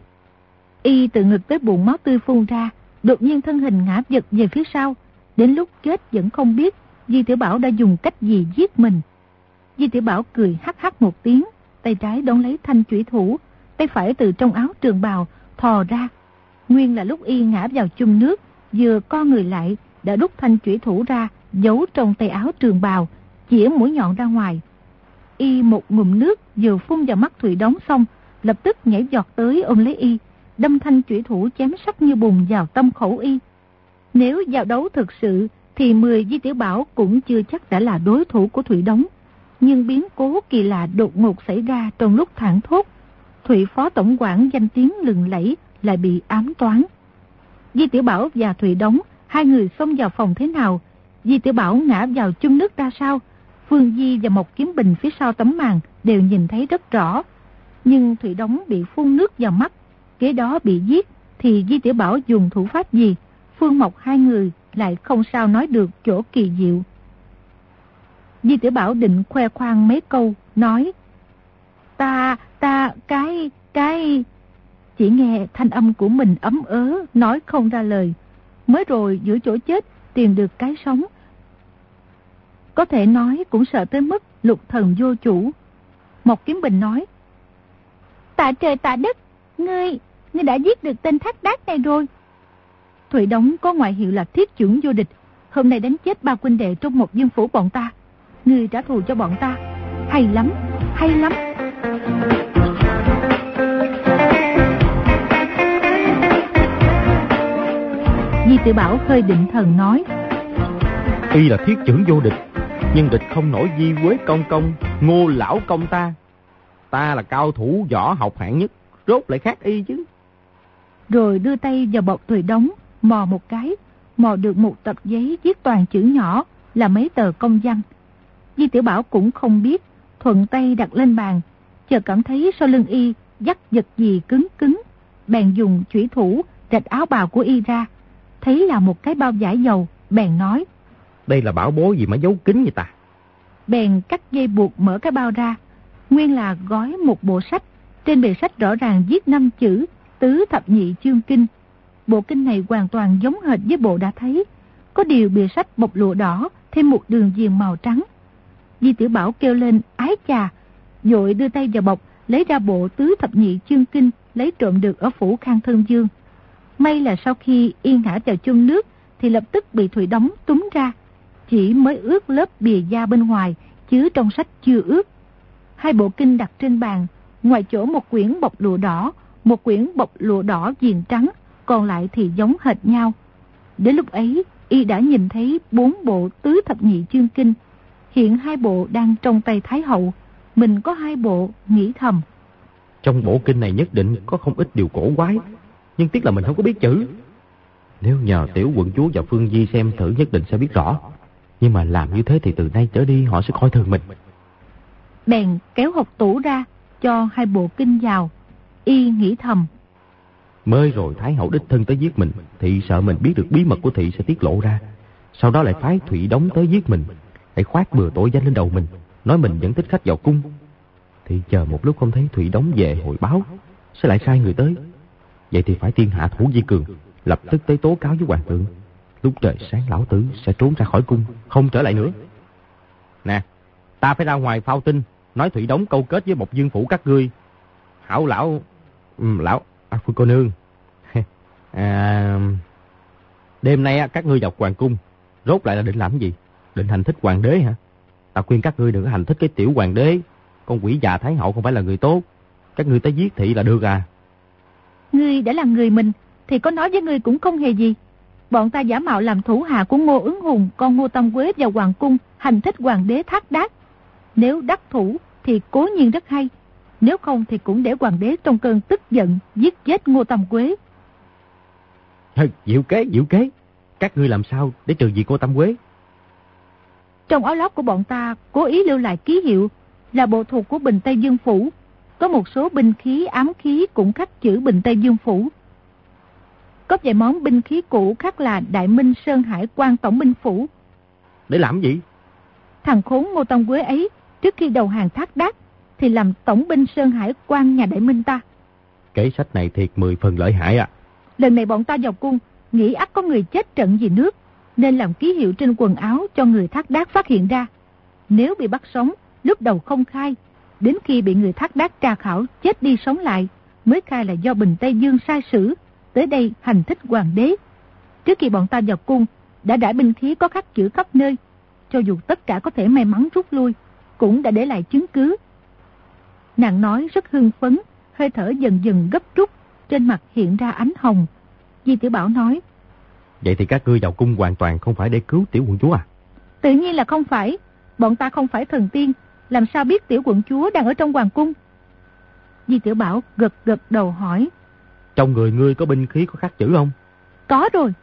Y từ ngực tới bụng máu tươi phun ra, đột nhiên thân hình ngã giật về phía sau. Đến lúc chết vẫn không biết Di Tiểu Bảo đã dùng cách gì giết mình. Di Tiểu Bảo cười hắc hắc một tiếng, tay trái đón lấy thanh chủy thủ, tay phải từ trong áo trường bào thò ra. Nguyên là lúc y ngã vào chung nước, vừa co người lại đã đút thanh chủy thủ ra, giấu trong tay áo trường bào, chĩa mũi nhọn ra ngoài. Y một ngụm nước vừa phun vào mắt Thủy Đống xong, lập tức nhảy giọt tới ôm lấy y, đâm thanh chủy thủ chém sắc như bùn vào tâm khẩu y. Nếu giao đấu thực sự thì mười Di Tiểu Bảo cũng chưa chắc đã là đối thủ của Thủy Đống. Nhưng biến cố kỳ lạ đột ngột xảy ra trong lúc thảng thốt, Thủy Phó Tổng quản danh tiếng lừng lẫy lại bị ám toán. Di Tiểu Bảo và Thủy Đống, hai người xông vào phòng thế nào? Di Tiểu Bảo ngã vào chung nước ra sao? Phương Di và Mộc Kiếm Bình phía sau tấm màn đều nhìn thấy rất rõ. Nhưng Thủy Đống bị phun nước vào mắt, kế đó bị giết, thì Di Tiểu Bảo dùng thủ pháp gì? Phương Mộc hai người lại không sao nói được chỗ kỳ diệu. Di Tiểu Bảo định khoe khoang mấy câu, nói: Ta, ta, cái, cái... Chỉ nghe thanh âm của mình ấm ớ, nói không ra lời. Mới rồi giữa chỗ chết tìm được cái sống. Có thể nói cũng sợ tới mức lục thần vô chủ. Mộc Kiếm Bình nói: Tạ trời tạ đất, ngươi, ngươi đã giết được tên thác đát này rồi. Thủy Đống có ngoại hiệu là thiết chưởng vô địch, hôm nay đánh chết ba huynh đệ trong một dương phủ bọn ta. Ngươi trả thù cho bọn ta, hay lắm, hay lắm. Di Tiểu Bảo hơi định thần nói:
Y là thiết chưởng vô địch, nhưng địch không nổi Di Quế công công, Ngô lão công ta. Ta là cao thủ võ học hạng nhất, rốt lại khác y chứ.
Rồi đưa tay vào bọc Thủy Đống, mò một cái, mò được một tập giấy viết toàn chữ nhỏ là mấy tờ công văn. Di Tiểu Bảo cũng không biết, thuận tay đặt lên bàn, chợt cảm thấy sau lưng y dắt vật gì cứng cứng, bèn dùng chủy thủ rạch áo bào của y ra, thấy là một cái bao vải dầu, bèn nói:
Đây là bảo bối gì mà giấu kín vậy ta?
Bèn cắt dây buộc mở cái bao ra, nguyên là gói một bộ sách. Trên bìa sách rõ ràng viết năm chữ Tứ Thập Nhị Chương Kinh. Bộ kinh này hoàn toàn giống hệt với bộ đã thấy, có điều bìa sách bọc lụa đỏ, thêm một đường viền màu trắng. Di Tiểu Bảo kêu lên ái chà, vội đưa tay vào bọc lấy ra bộ Tứ Thập Nhị Chương Kinh lấy trộm được ở phủ Khang Thân Dương. May là sau khi yên ngã vào chung nước thì lập tức bị Thủy Đống túm ra, chỉ mới ướt lớp bìa da bên ngoài, chứ trong sách chưa ướt. Hai bộ kinh đặt trên bàn, ngoài chỗ một quyển bọc lụa đỏ, một quyển bọc lụa đỏ viền trắng, còn lại thì giống hệt nhau. Đến lúc ấy, y đã nhìn thấy bốn bộ Tứ Thập Nhị Chương Kinh. Hiện hai bộ đang trong tay Thái Hậu, mình có hai bộ, nghĩ thầm:
Trong bộ kinh này nhất định có không ít điều cổ quái, nhưng tiếc là mình không có biết chữ. Nếu nhờ tiểu quận chúa và Phương Di xem thử nhất định sẽ biết rõ. Nhưng mà làm như thế thì từ nay trở đi họ sẽ coi thường mình.
Bèn kéo hộc tủ ra, cho hai bộ kinh vào. Y nghĩ thầm:
Mới rồi Thái Hậu đích thân tới giết mình, thị sợ mình biết được bí mật của thị sẽ tiết lộ ra. Sau đó lại phái Thủy Đống tới giết mình, lại khoác bừa tội danh lên đầu mình, nói mình dẫn thích khách vào cung. Thì chờ một lúc không thấy Thủy Đống về hồi báo, sẽ lại sai người tới. Vậy thì phải tiên hạ thủ vi cường, lập tức tới tố cáo với hoàng thượng. Lúc trời sáng lão tử sẽ trốn ra khỏi cung, không trở lại nữa. Nè, Ta phải ra ngoài phao tin, nói Thủy Đống câu kết với một dương phủ các ngươi. Hảo lão... Ừ, lão... À, Phương cô nương. à, đêm nay các ngươi vào hoàng cung, rốt lại là định làm gì? Định hành thích hoàng đế hả? Ta khuyên các ngươi đừng có hành thích cái tiểu hoàng đế. Con quỷ già Thái hậu không phải là người tốt. Các ngươi tới giết thị là được à?
Ngươi đã là người mình thì có nói với ngươi cũng không hề gì. Bọn ta giả mạo làm thủ hạ của Ngô Ứng Hùng, con Ngô Tam Quế vào hoàng cung hành thích hoàng đế Thác Đác. Nếu đắc thủ thì cố nhiên rất hay, nếu không thì cũng để hoàng đế trong cơn tức giận giết chết Ngô Tam Quế.
Diệu kế, diệu kế. Các ngươi làm sao để trừ diệt Ngô Tam Quế?
Trong áo lót của bọn ta cố ý lưu lại ký hiệu là bộ thuộc của Bình Tây Dương Phủ. Có một số binh khí, ám khí cũng khắc chữ Bình Tây Dương Phủ. Có vài món binh khí cũ khắc là Đại Minh Sơn Hải Quan Tổng binh Phủ.
Để làm gì?
Thằng khốn Ngô Tam Quế ấy trước khi đầu hàng Thác Đác thì làm tổng binh Sơn Hải Quan nhà Đại Minh ta.
Kế sách này thiệt mười phần lợi hại à.
Lần này bọn ta vào cung nghĩ ắt có người chết trận vì nước, nên làm ký hiệu trên quần áo cho người Thác Đác phát hiện ra. Nếu bị bắt sống, lúc đầu không khai, đến khi bị người Thác Đác tra khảo chết đi sống lại mới khai là do Bình Tây Dương sai sử tới đây hành thích hoàng đế. Trước khi bọn ta vào cung đã đãi binh khí có khắc chữ khắp nơi, cho dù tất cả có thể may mắn rút lui cũng đã để lại chứng cứ. Nàng nói rất hưng phấn, hơi thở dần dần gấp rút, trên mặt hiện ra ánh hồng. Di Tiểu Bảo nói:
Vậy thì các ngươi vào cung hoàn toàn không phải để cứu tiểu quận chúa à?
Tự nhiên là không phải. Bọn ta không phải thần tiên, làm sao biết tiểu quận chúa đang ở trong hoàng cung? Di Tiểu Bảo gật gật đầu hỏi:
Trong người ngươi có binh khí có khắc chữ không?
Có rồi.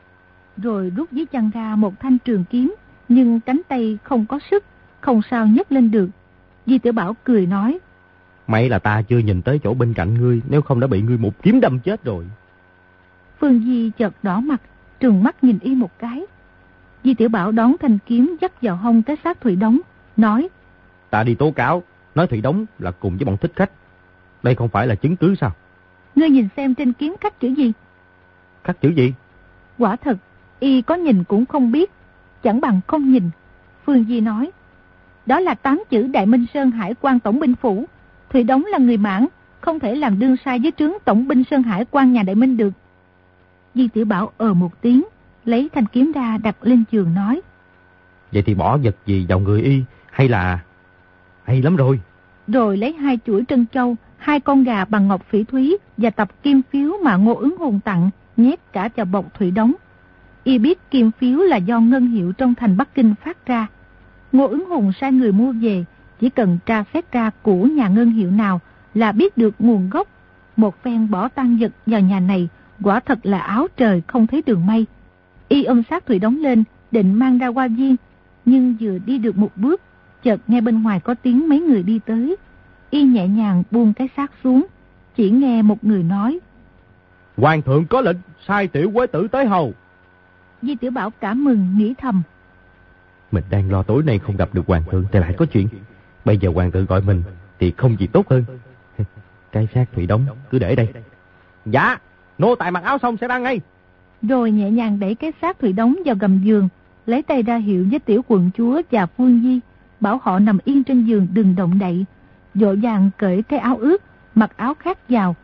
Rồi rút dưới chăn ra một thanh trường kiếm, nhưng cánh tay không có sức, không sao nhấc lên được. Di Tiểu Bảo cười nói:
May là ta chưa nhìn tới chỗ bên cạnh ngươi, nếu không đã bị ngươi một kiếm đâm chết rồi.
Phương Di chợt đỏ mặt, trừng mắt nhìn y một cái. Di Tiểu Bảo đón thanh kiếm dắt vào hông cái xác Thủy Đống, nói:
Ta đi tố cáo, nói Thủy Đống là cùng với bọn thích khách. Đây không phải là chứng cứ sao?
Ngươi nhìn xem trên kiếm khắc chữ gì?
Khắc chữ gì?
Quả thật, y có nhìn cũng không biết, chẳng bằng không nhìn. Phương Di nói: Đó là tám chữ Đại Minh Sơn Hải Quan Tổng binh Phủ. Thủy Đống là người Mãn, không thể làm đương sai với trướng Tổng binh Sơn Hải Quan nhà Đại Minh được. Di Tiểu Bảo ờ một tiếng, lấy thanh kiếm ra đặt lên giường nói:
Vậy thì bỏ vật gì vào người y, hay là... Hay lắm rồi.
Rồi lấy hai chuỗi trân châu, hai con gà bằng ngọc phỉ thúy và tập kim phiếu mà Ngô Ứng Hùng tặng, nhét cả vào bọc Thủy Đống. Y biết kim phiếu là do ngân hiệu trong thành Bắc Kinh phát ra. Ngô Ứng Hùng sai người mua về, chỉ cần tra xét ra của nhà ngân hiệu nào là biết được nguồn gốc. Một phen bỏ tang vật vào nhà này, quả thật là áo trời không thấy đường mây. Y ôm xác Thủy Đống lên, định mang ra hoa viên, nhưng vừa đi được một bước, chợt nghe bên ngoài có tiếng mấy người đi tới. Y nhẹ nhàng buông cái xác xuống, chỉ nghe một người nói:
Hoàng thượng có lệnh sai tiểu quế tử tới hầu.
Di Tiểu Bảo cảm mừng nghĩ thầm:
Mình đang lo tối nay không gặp được hoàng thượng thì lại có chuyện. Bây giờ hoàng thượng gọi mình thì không gì tốt hơn. Cái xác Thủy Đống cứ để đây. Dạ, nô tài mặc áo xong sẽ ra ngay.
Rồi nhẹ nhàng đẩy cái xác Thủy Đống vào gầm giường, lấy tay ra hiệu với tiểu quận chúa và Phương Di, bảo họ nằm yên trên giường đừng động đậy. Vội vàng cởi cái áo ướt, mặc áo khác vào.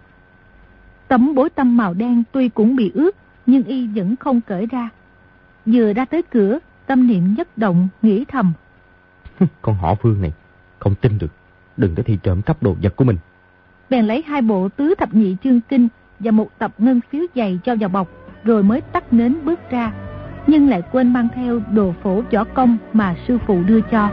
Tấm bối tăm màu đen tuy cũng bị ướt, nhưng y vẫn không cởi ra. Vừa ra tới cửa, tâm niệm nhất động, nghĩ thầm:
Con họ Phương này không tin được, đừng có thì trộm cắp đồ vật của mình.
Bèn lấy hai bộ tứ thập nhị chương kinh và một tập ngân phiếu dày cho vào bọc, rồi mới tắt nến bước ra, nhưng lại quên mang theo đồ phổ võ công mà sư phụ đưa cho.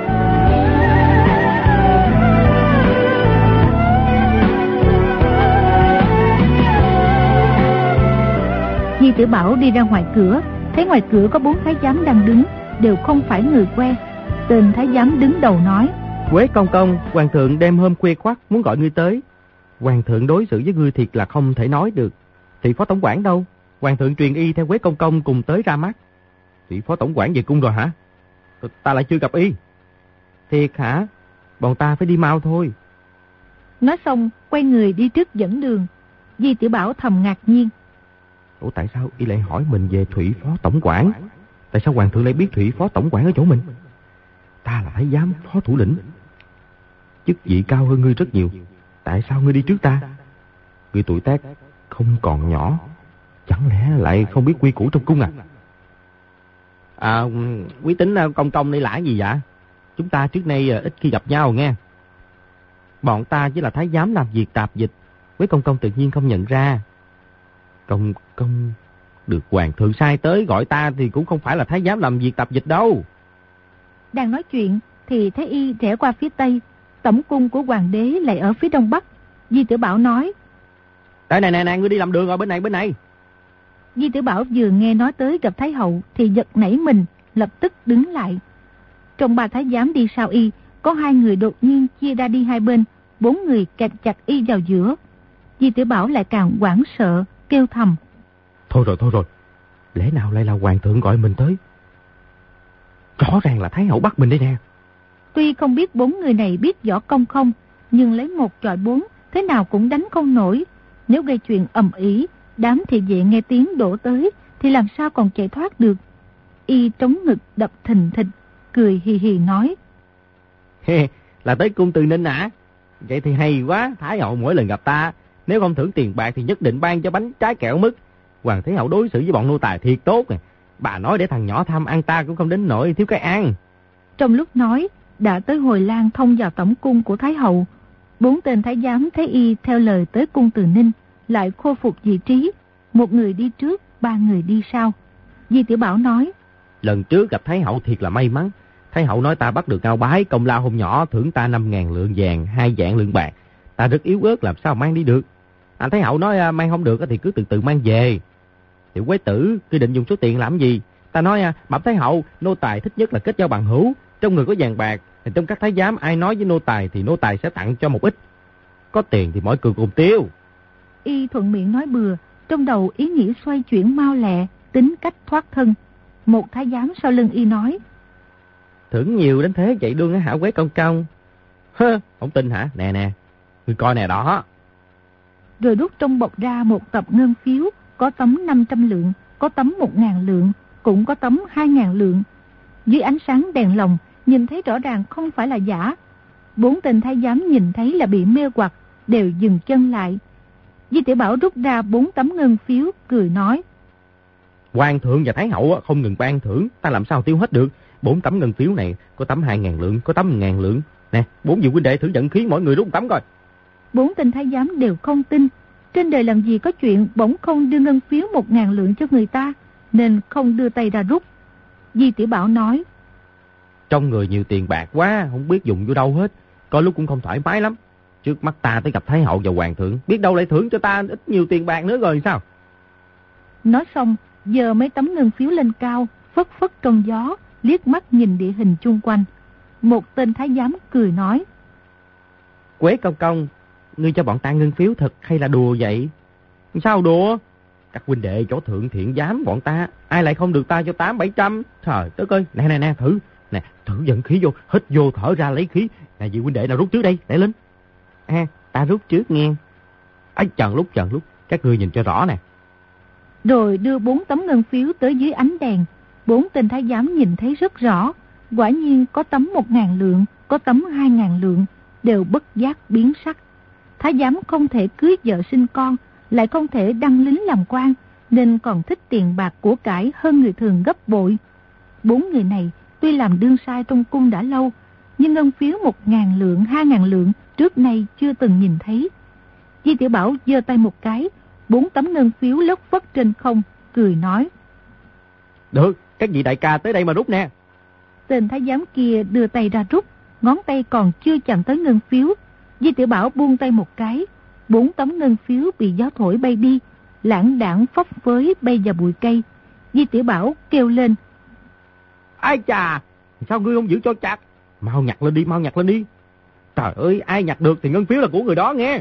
Di Tiểu Bảo đi ra ngoài cửa, thấy ngoài cửa có bốn thái giám đang đứng, đều không phải người quen. Tên thái giám đứng đầu nói:
Quế công công, hoàng thượng đêm hôm khuya khoắt muốn gọi ngươi tới. Hoàng thượng đối xử với ngươi thiệt là không thể nói được. Thì phó tổng quản đâu? Hoàng thượng truyền y theo Quế công công cùng tới ra mắt. Thì phó tổng quản về cung rồi hả? Ta lại chưa gặp y. Thiệt hả? Bọn ta phải đi mau thôi.
Nói xong quay người đi trước dẫn đường. Di Tiểu Bảo thầm ngạc nhiên:
Ủa tại sao y lại hỏi mình về Thủy phó tổng quản? Tại sao hoàng thượng lại biết Thủy phó tổng quản ở chỗ mình? Ta là thái giám phó thủ lĩnh, chức vị cao hơn ngươi rất nhiều. Tại sao ngươi đi trước ta? Ngươi tuổi tác không còn nhỏ, chẳng lẽ lại không biết quy củ trong cung à? À, quý tính công công đây là gì vậy? Chúng ta trước nay ít khi gặp nhau nghe. Bọn ta chỉ là thái giám làm việc tạp dịch, quý công công tự nhiên không nhận ra. Công công được hoàng thượng sai tới gọi ta thì cũng không phải là thái giám làm việc tạp dịch đâu.
Đang nói chuyện thì Thái Y rẽ qua phía tây, tổng cung của hoàng đế lại ở phía đông bắc. Di Tử Bảo nói:
Đây này nè nè, ngươi đi làm đường rồi, bên này bên này.
Di Tử Bảo vừa nghe nói tới gặp Thái hậu thì giật nảy mình, lập tức đứng lại. Trong ba thái giám đi sau y, có hai người đột nhiên chia ra đi hai bên, bốn người kẹt chặt y vào giữa. Di Tử Bảo lại càng hoảng sợ, kêu thầm:
Thôi rồi thôi rồi, lẽ nào lại là hoàng thượng gọi mình tới? Rõ ràng là Thái hậu bắt mình đây nè.
Tuy không biết bốn người này biết võ công không, nhưng lấy một chọi bốn, thế nào cũng đánh không nổi. Nếu gây chuyện ầm ĩ, đám thị vệ nghe tiếng đổ tới thì làm sao còn chạy thoát được. Y trống ngực đập thình thịch, cười hì hì nói:
Là tới cung Từ Ninh hả? Vậy thì hay quá. Thái hậu mỗi lần gặp ta, nếu không thưởng tiền bạc thì nhất định ban cho bánh trái kẹo mứt. Hoàng thái hậu đối xử với bọn nô tài thiệt tốt nè. Bà nói để thằng nhỏ tham ăn ta cũng không đến nỗi thiếu cái ăn.
Trong lúc nói, đã tới hồi lang thông vào tổng cung của Thái hậu. Bốn tên thái giám thấy y theo lời tới cung Từ Ninh, lại khôi phục vị trí. Một người đi trước, ba người đi sau. Di Tiểu Bảo nói:
Lần trước gặp Thái hậu thiệt là may mắn. Thái hậu nói ta bắt được Ngao Bái, công lao hôm nhỏ thưởng ta năm ngàn lượng vàng, hai vạn lượng bạc. Ta rất yếu ớt làm sao mang đi được. Anh Thái hậu nói mang không được thì cứ từ từ mang về. Tiểu Quế Tử cứ định dùng số tiền làm gì? Ta nói bẩm Thái hậu, nô tài thích nhất là kết giao bằng hữu. Trong người có vàng bạc, thì trong các thái giám ai nói với nô tài thì nô tài sẽ tặng cho một ít. Có tiền thì mỗi cường cùng tiêu.
Y thuận miệng nói bừa, trong đầu ý nghĩ xoay chuyển mau lẹ, tính cách thoát thân. Một thái giám sau lưng y nói:
Thưởng nhiều đến thế vậy đương hả Quế công công? Hơ, không tin hả? Nè nè, ngươi coi nè đó.
Rồi rút trong bọc ra một tập ngân phiếu, có tấm năm trăm lượng, có tấm một ngàn lượng, cũng có tấm hai ngàn lượng. Dưới ánh sáng đèn lồng, nhìn thấy rõ ràng không phải là giả. Bốn tên thái giám nhìn thấy là bị mê hoặc, đều dừng chân lại. Di Tiểu Bảo rút ra bốn tấm ngân phiếu, cười nói:
Hoàng thượng và Thái hậu không ngừng ban thưởng, ta làm sao tiêu hết được. Bốn tấm ngân phiếu này, có tấm hai ngàn lượng, có tấm một ngàn lượng. Nè, bốn vị huynh đệ thử vận khí mỗi người rút tấm coi.
Bốn tên thái giám đều không tin. Trên đời làm gì có chuyện bỗng không đưa ngân phiếu một ngàn lượng cho người ta, nên không đưa tay ra rút. Di Tiểu Bảo nói:
Trong người nhiều tiền bạc quá, không biết dùng vô đâu hết. Có lúc cũng không thoải mái lắm. Trước mắt ta tới gặp Thái hậu và Hoàng thượng, biết đâu lại thưởng cho ta ít nhiều tiền bạc nữa rồi sao?
Nói xong, giơ mấy tấm ngân phiếu lên cao, phất phất trong gió, liếc mắt nhìn địa hình chung quanh. Một tên thái giám cười nói:
Quế công công, ngươi cho bọn ta ngân phiếu thật hay là đùa vậy? Sao đùa? Các huynh đệ chỗ thượng thiện giám bọn ta, ai lại không được ta cho tám bảy trăm? Trời đất ơi, nè nè nè, thử, nè, thử dẫn khí vô, hít vô thở ra lấy khí. Nè vị huynh đệ nào rút trước đây, để lên. À, ta rút trước nghe. Ấy chần lúc chần lúc, các ngươi nhìn cho rõ nè.
Rồi đưa bốn tấm ngân phiếu tới dưới ánh đèn. Bốn tên thái giám nhìn thấy rất rõ. Quả nhiên có tấm một ngàn lượng, có tấm hai ngàn lượng, đều bất giác biến sắc. Thái giám không thể cưới vợ sinh con, lại không thể đăng lính làm quan, nên còn thích tiền bạc của cải hơn người thường gấp bội. Bốn người này tuy làm đương sai trong cung đã lâu, nhưng ngân phiếu một ngàn lượng, hai ngàn lượng trước nay chưa từng nhìn thấy. Di Tiểu Bảo giơ tay một cái, bốn tấm ngân phiếu lất phất trên không, cười nói:
Được, các vị đại ca tới đây mà rút nè.
Tên thái giám kia đưa tay ra rút, ngón tay còn chưa chạm tới ngân phiếu. Di Tiểu Bảo buông tay một cái, bốn tấm ngân phiếu bị gió thổi bay đi, lãng đãng phấp phới bay vào bụi cây. Di Tiểu Bảo kêu lên:
Ai chà, sao ngươi không giữ cho chặt? Mau nhặt lên đi, mau nhặt lên đi. Trời ơi, ai nhặt được thì ngân phiếu là của người đó nghe.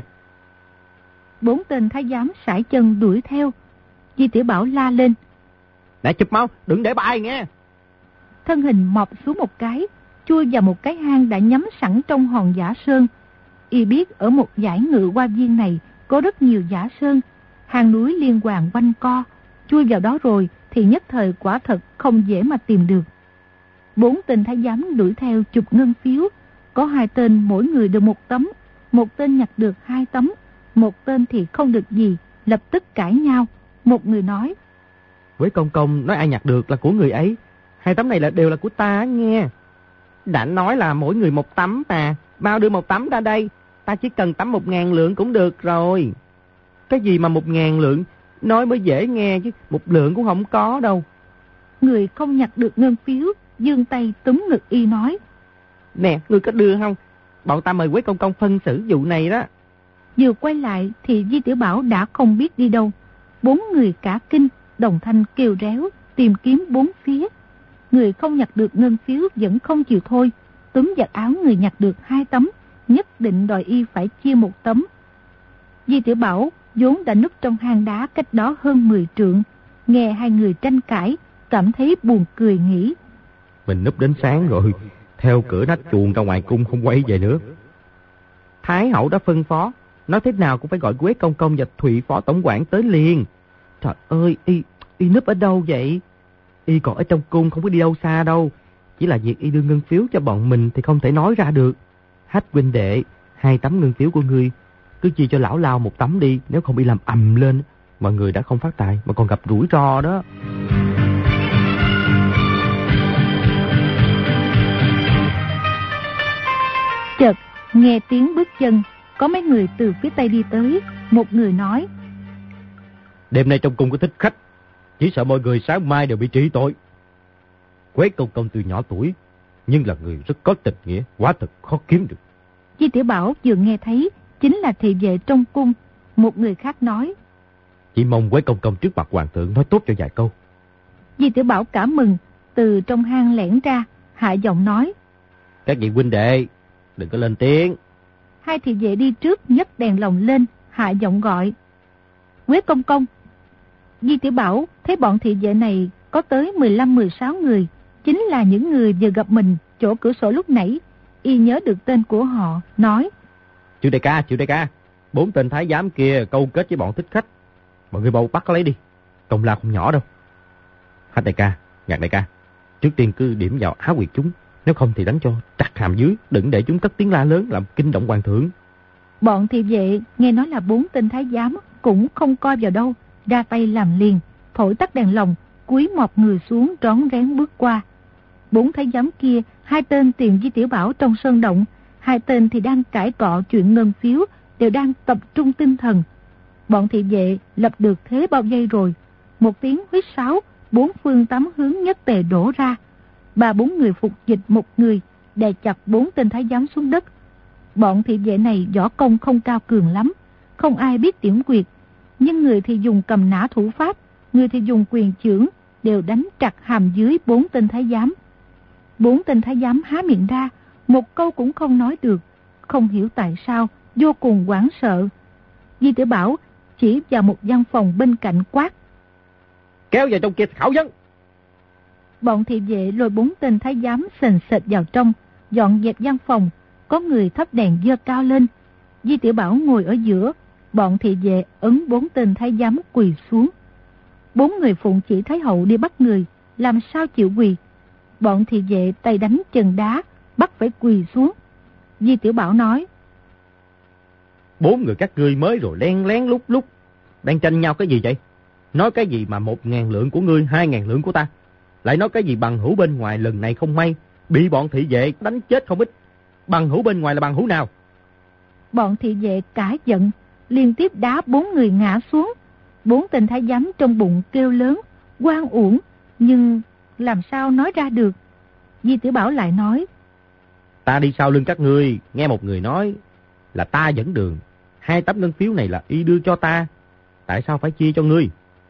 Bốn tên thái giám sải chân đuổi theo. Di Tiểu Bảo la lên:
Để chụp mau, đừng để bay nghe.
Thân hình mọp xuống một cái, chui vào một cái hang đã nhắm sẵn trong hòn giả sơn. Y biết ở một dải ngự hoa viên này có rất nhiều giả sơn, hang núi liên hoàn quanh co. Chui vào đó rồi thì nhất thời quả thật không dễ mà tìm được. Bốn tên thái giám đuổi theo chụp ngân phiếu. Có hai tên mỗi người được một tấm. Một tên nhặt được hai tấm. Một tên thì không được gì, lập tức cãi nhau. Một người nói:
Quế công công nói ai nhặt được là của người ấy. Hai tấm này là đều là của ta nghe. Đã nói là mỗi người một tấm mà. Mau đưa một tấm ra đây. Ta chỉ cần tấm một ngàn lượng cũng được rồi. Cái gì mà một ngàn lượng? Nói mới dễ nghe chứ một lượng cũng không có đâu.
Người không nhặt được ngân phiếu giương tay túm ngực y nói:
Nè, ngươi có đưa không? Bọn ta mời Quế công công phân xử vụ này đó.
Vừa quay lại thì Di Tiểu Bảo đã không biết đi đâu. Bốn người cả kinh, đồng thanh kêu réo, tìm kiếm bốn phía. Người không nhặt được ngân phiếu vẫn không chịu thôi, túm giật áo người nhặt được hai tấm, nhất định đòi y phải chia một tấm. Di Tiểu Bảo vốn đã núp trong hang đá cách đó hơn mười trượng, nghe hai người tranh cãi, cảm thấy buồn cười nghĩ:
Mình núp đến sáng rồi, theo cửa nách chuồng ra ngoài cung không quay về nữa. Thái hậu đã phân phó, nói thế nào cũng phải gọi Quế công công và Thụy phó tổng quản tới liền. Trời ơi, y, y núp ở đâu vậy? Y còn ở trong cung không có đi đâu xa đâu. Chỉ là việc y đưa ngân phiếu cho bọn mình thì không thể nói ra được. Hách huynh đệ, hai tấm ngân phiếu của ngươi cứ chia cho lão lao một tấm đi, nếu không y làm ầm lên, mọi người đã không phát tài mà còn gặp rủi ro đó.
Chợt nghe tiếng bước chân, có mấy người từ phía tây đi tới. Một người nói:
Đêm nay trong cung có thích khách, chỉ sợ mọi người sáng mai đều bị trị tội. Quế công công từ nhỏ tuổi, nhưng là người rất có tình nghĩa, quá thật khó kiếm được.
Di Tiểu Bảo vừa nghe thấy chính là thị vệ trong cung. Một người khác nói:
Chỉ mong Quế công công trước mặt hoàng thượng nói tốt cho vài câu.
Di Tiểu Bảo cảm mừng, từ trong hang lẻn ra, hạ giọng nói:
Các vị huynh đệ, đừng có lên tiếng.
Hai thị vệ đi trước nhấc đèn lồng lên, hạ giọng gọi: Quế công công. Di Tiểu Bảo thấy bọn thị vệ này có tới mười lăm mười sáu người, chính là những người vừa gặp mình chỗ cửa sổ lúc nãy. Y nhớ được tên của họ, nói:
Triệu đại ca, triệu đại ca, bốn tên thái giám kia câu kết với bọn thích khách, mọi người bầu bắt lấy đi, công lao không nhỏ đâu. Hách đại ca, Ngạc đại ca, trước tiên cứ điểm vào áo quyệt chúng, nếu không thì đánh cho trặc hàm dưới, đừng để chúng cất tiếng la lớn làm kinh động hoàng thượng.
Bọn thị vệ nghe nói là bốn tên thái giám cũng không coi vào đâu, ra tay làm liền, thổi tắt đèn lồng, cúi mọp người xuống rón rén bước qua. Bốn thái giám kia, hai tên tìm Di Tiểu Bảo trong sơn động, hai tên thì đang cãi cọ chuyện ngân phiếu, đều đang tập trung tinh thần. Bọn thị vệ lập được thế bao vây rồi, một tiếng huýt sáo, bốn phương tám hướng nhất tề đổ ra. Ba bốn người phục dịch một người, đè chặt bốn tên thái giám xuống đất. Bọn thị vệ này võ công không cao cường lắm, không ai biết điểm quyệt, nhưng người thì dùng cầm nã thủ pháp, người thì dùng quyền chưởng, đều đánh trặc hàm dưới bốn tên thái giám. Bốn tên thái giám há miệng ra, một câu cũng không nói được, không hiểu tại sao, vô cùng hoảng sợ. Di Tiểu Bảo chỉ vào một gian phòng bên cạnh quát:
Kéo vào trong kia khảo vấn.
Bọn thị vệ lôi bốn tên thái giám sền sệt vào trong, dọn dẹp gian phòng, có người thắp đèn dơ cao lên. Di Tiểu Bảo ngồi ở giữa, bọn thị vệ ấn bốn tên thái giám quỳ xuống. Bốn người phụng chỉ Thái hậu đi bắt người, làm sao chịu quỳ. Bọn thị vệ tay đánh chân đá, bắt phải quỳ xuống. Di Tiểu Bảo nói:
Bốn người các ngươi mới rồi len lén lúc lúc, đang tranh nhau cái gì vậy? Nói cái gì mà một ngàn lượng của ngươi, hai ngàn lượng của ta, lại nói cái gì bằng hữu bên ngoài lần này không may, bị bọn thị vệ đánh chết không ít. Bằng hữu bên ngoài là bằng hữu nào?
Bọn thị vệ cả giận, liên tiếp đá bốn người ngã xuống. Bốn tên thái giám trong bụng kêu lớn, oan uổng, nhưng làm sao nói ra được. Di Tiểu Bảo lại nói:
Ta đi sau lưng các ngươi, nghe một người nói là ta dẫn đường, hai tấm ngân phiếu này là y đưa cho ta, tại sao phải chia cho ngươi?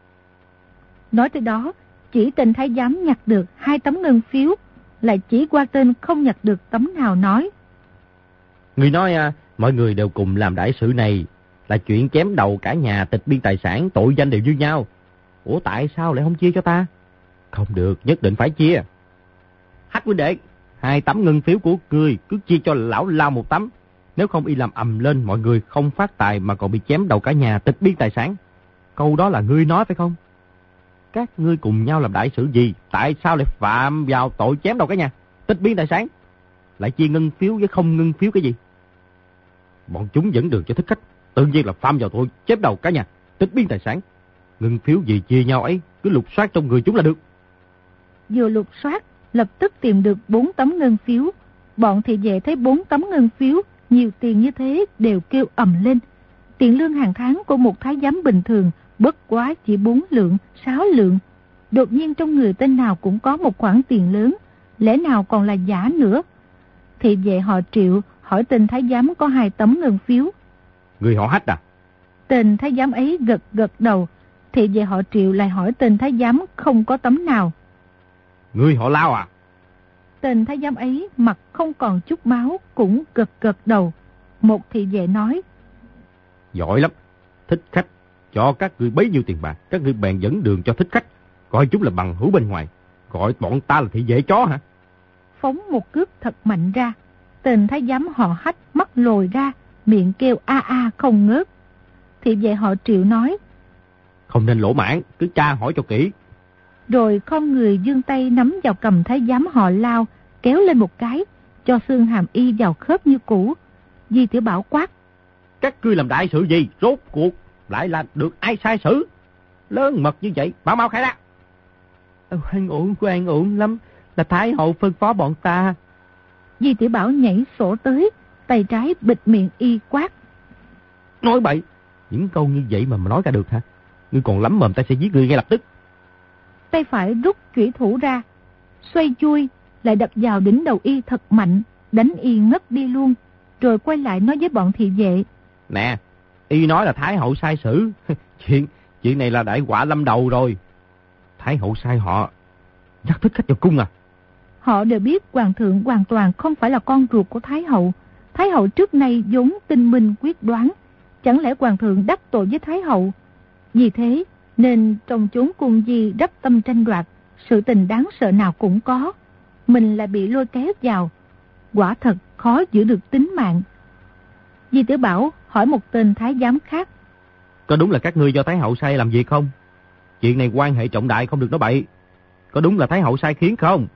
Nói tới đó, chỉ tên thái giám nhặt được hai tấm ngân phiếu, lại chỉ qua tên không nhặt được tấm nào nói:
Ngươi nói à, mọi người đều cùng làm đại sự này, là chuyện chém đầu cả nhà, tịch biên tài sản, tội danh đều như nhau. Ủa tại sao lại không chia cho ta? Không được, nhất định phải chia. Hách huynh đệ, hai tấm ngân phiếu của ngươi cứ chia cho lão lao một tấm, nếu không y làm ầm lên, mọi người không phát tài mà còn bị chém đầu cả nhà, tịch biên tài sản. Câu đó là ngươi nói phải không? Các ngươi cùng nhau làm đại sự gì? Tại sao lại phạm vào tội chém đầu cả nhà, tích biến tài sản? Lại chia ngân phiếu với không ngân phiếu cái gì? Bọn chúng dẫn đường cho thích khách, tự nhiên là phạm vào tội chém đầu cả nhà, tích biến tài sản. Ngân phiếu gì chia nhau ấy, cứ lục soát trong người chúng là được.
Vừa lục soát, lập tức tìm được bốn tấm ngân phiếu. Bọn thị vệ thấy bốn tấm ngân phiếu, nhiều tiền như thế đều kêu ầm lên. Tiền lương hàng tháng của một thái giám bình thường bất quá chỉ bốn lượng, sáu lượng. Đột nhiên trong người tên nào cũng có một khoản tiền lớn, lẽ nào còn là giả nữa? Thị vệ họ Triệu hỏi tên thái giám có hai tấm ngân phiếu.
Người họ Hách à?
Tên thái giám ấy gật gật đầu. Thị vệ họ Triệu lại hỏi tên thái giám không có tấm nào.
Người họ Lao à?
Tên thái giám ấy mặt không còn chút máu cũng gật gật đầu. Một thị vệ nói:
Giỏi lắm, thích khách cho các ngươi bấy nhiêu tiền bạc, các ngươi bèn dẫn đường cho thích khách, coi chúng là bằng hữu bên ngoài, gọi bọn ta là thị vệ chó hả?
Phóng một cước thật mạnh ra. Tên thái giám họ Hách mắt lồi ra, miệng kêu a a không ngớt. Thị vệ họ Triệu nói:
Không nên lỗ mãn, cứ tra hỏi cho kỹ.
Rồi không người giương tay nắm vào cầm thái giám họ Lao, kéo lên một cái, cho xương hàm y vào khớp như cũ. Di Tiểu Bảo quát:
Các ngươi làm đại sự gì? Rốt cuộc lại là được ai sai xử? Lớn mật như vậy, mau mau khai ra.
Hoan uổng, hoan uổng lắm, là Thái hậu phân phó bọn ta.
Di Tiểu Bảo nhảy sổ tới, tay trái bịt miệng y quát:
Nói bậy, những câu như vậy mà mà nói ra được hả? Ngươi còn lắm mồm ta sẽ giết ngươi ngay lập tức.
Tay phải rút chủy thủ ra, xoay chui, lại đập vào đỉnh đầu y thật mạnh, đánh y ngất đi luôn. Rồi quay lại nói với bọn thị vệ:
Nè, y nói là Thái hậu sai xử. chuyện chuyện này là đại họa lâm đầu rồi. Thái hậu sai họ dắt thích khách vào cung à?
Họ đều biết hoàng thượng hoàn toàn không phải là con ruột của Thái hậu. Thái hậu trước nay vốn tinh minh quyết đoán, chẳng lẽ hoàng thượng đắc tội với Thái hậu? Vì thế nên trong chốn cung di rắp tâm tranh đoạt, sự tình đáng sợ nào cũng có. Mình lại bị lôi kéo vào, quả thật khó giữ được tính mạng. Di Tiểu Bảo hỏi một tên thái giám khác:
Có đúng là các ngươi do Thái hậu sai làm việc không? Chuyện này quan hệ trọng đại, không được nói bậy. Có đúng là Thái hậu sai khiến không?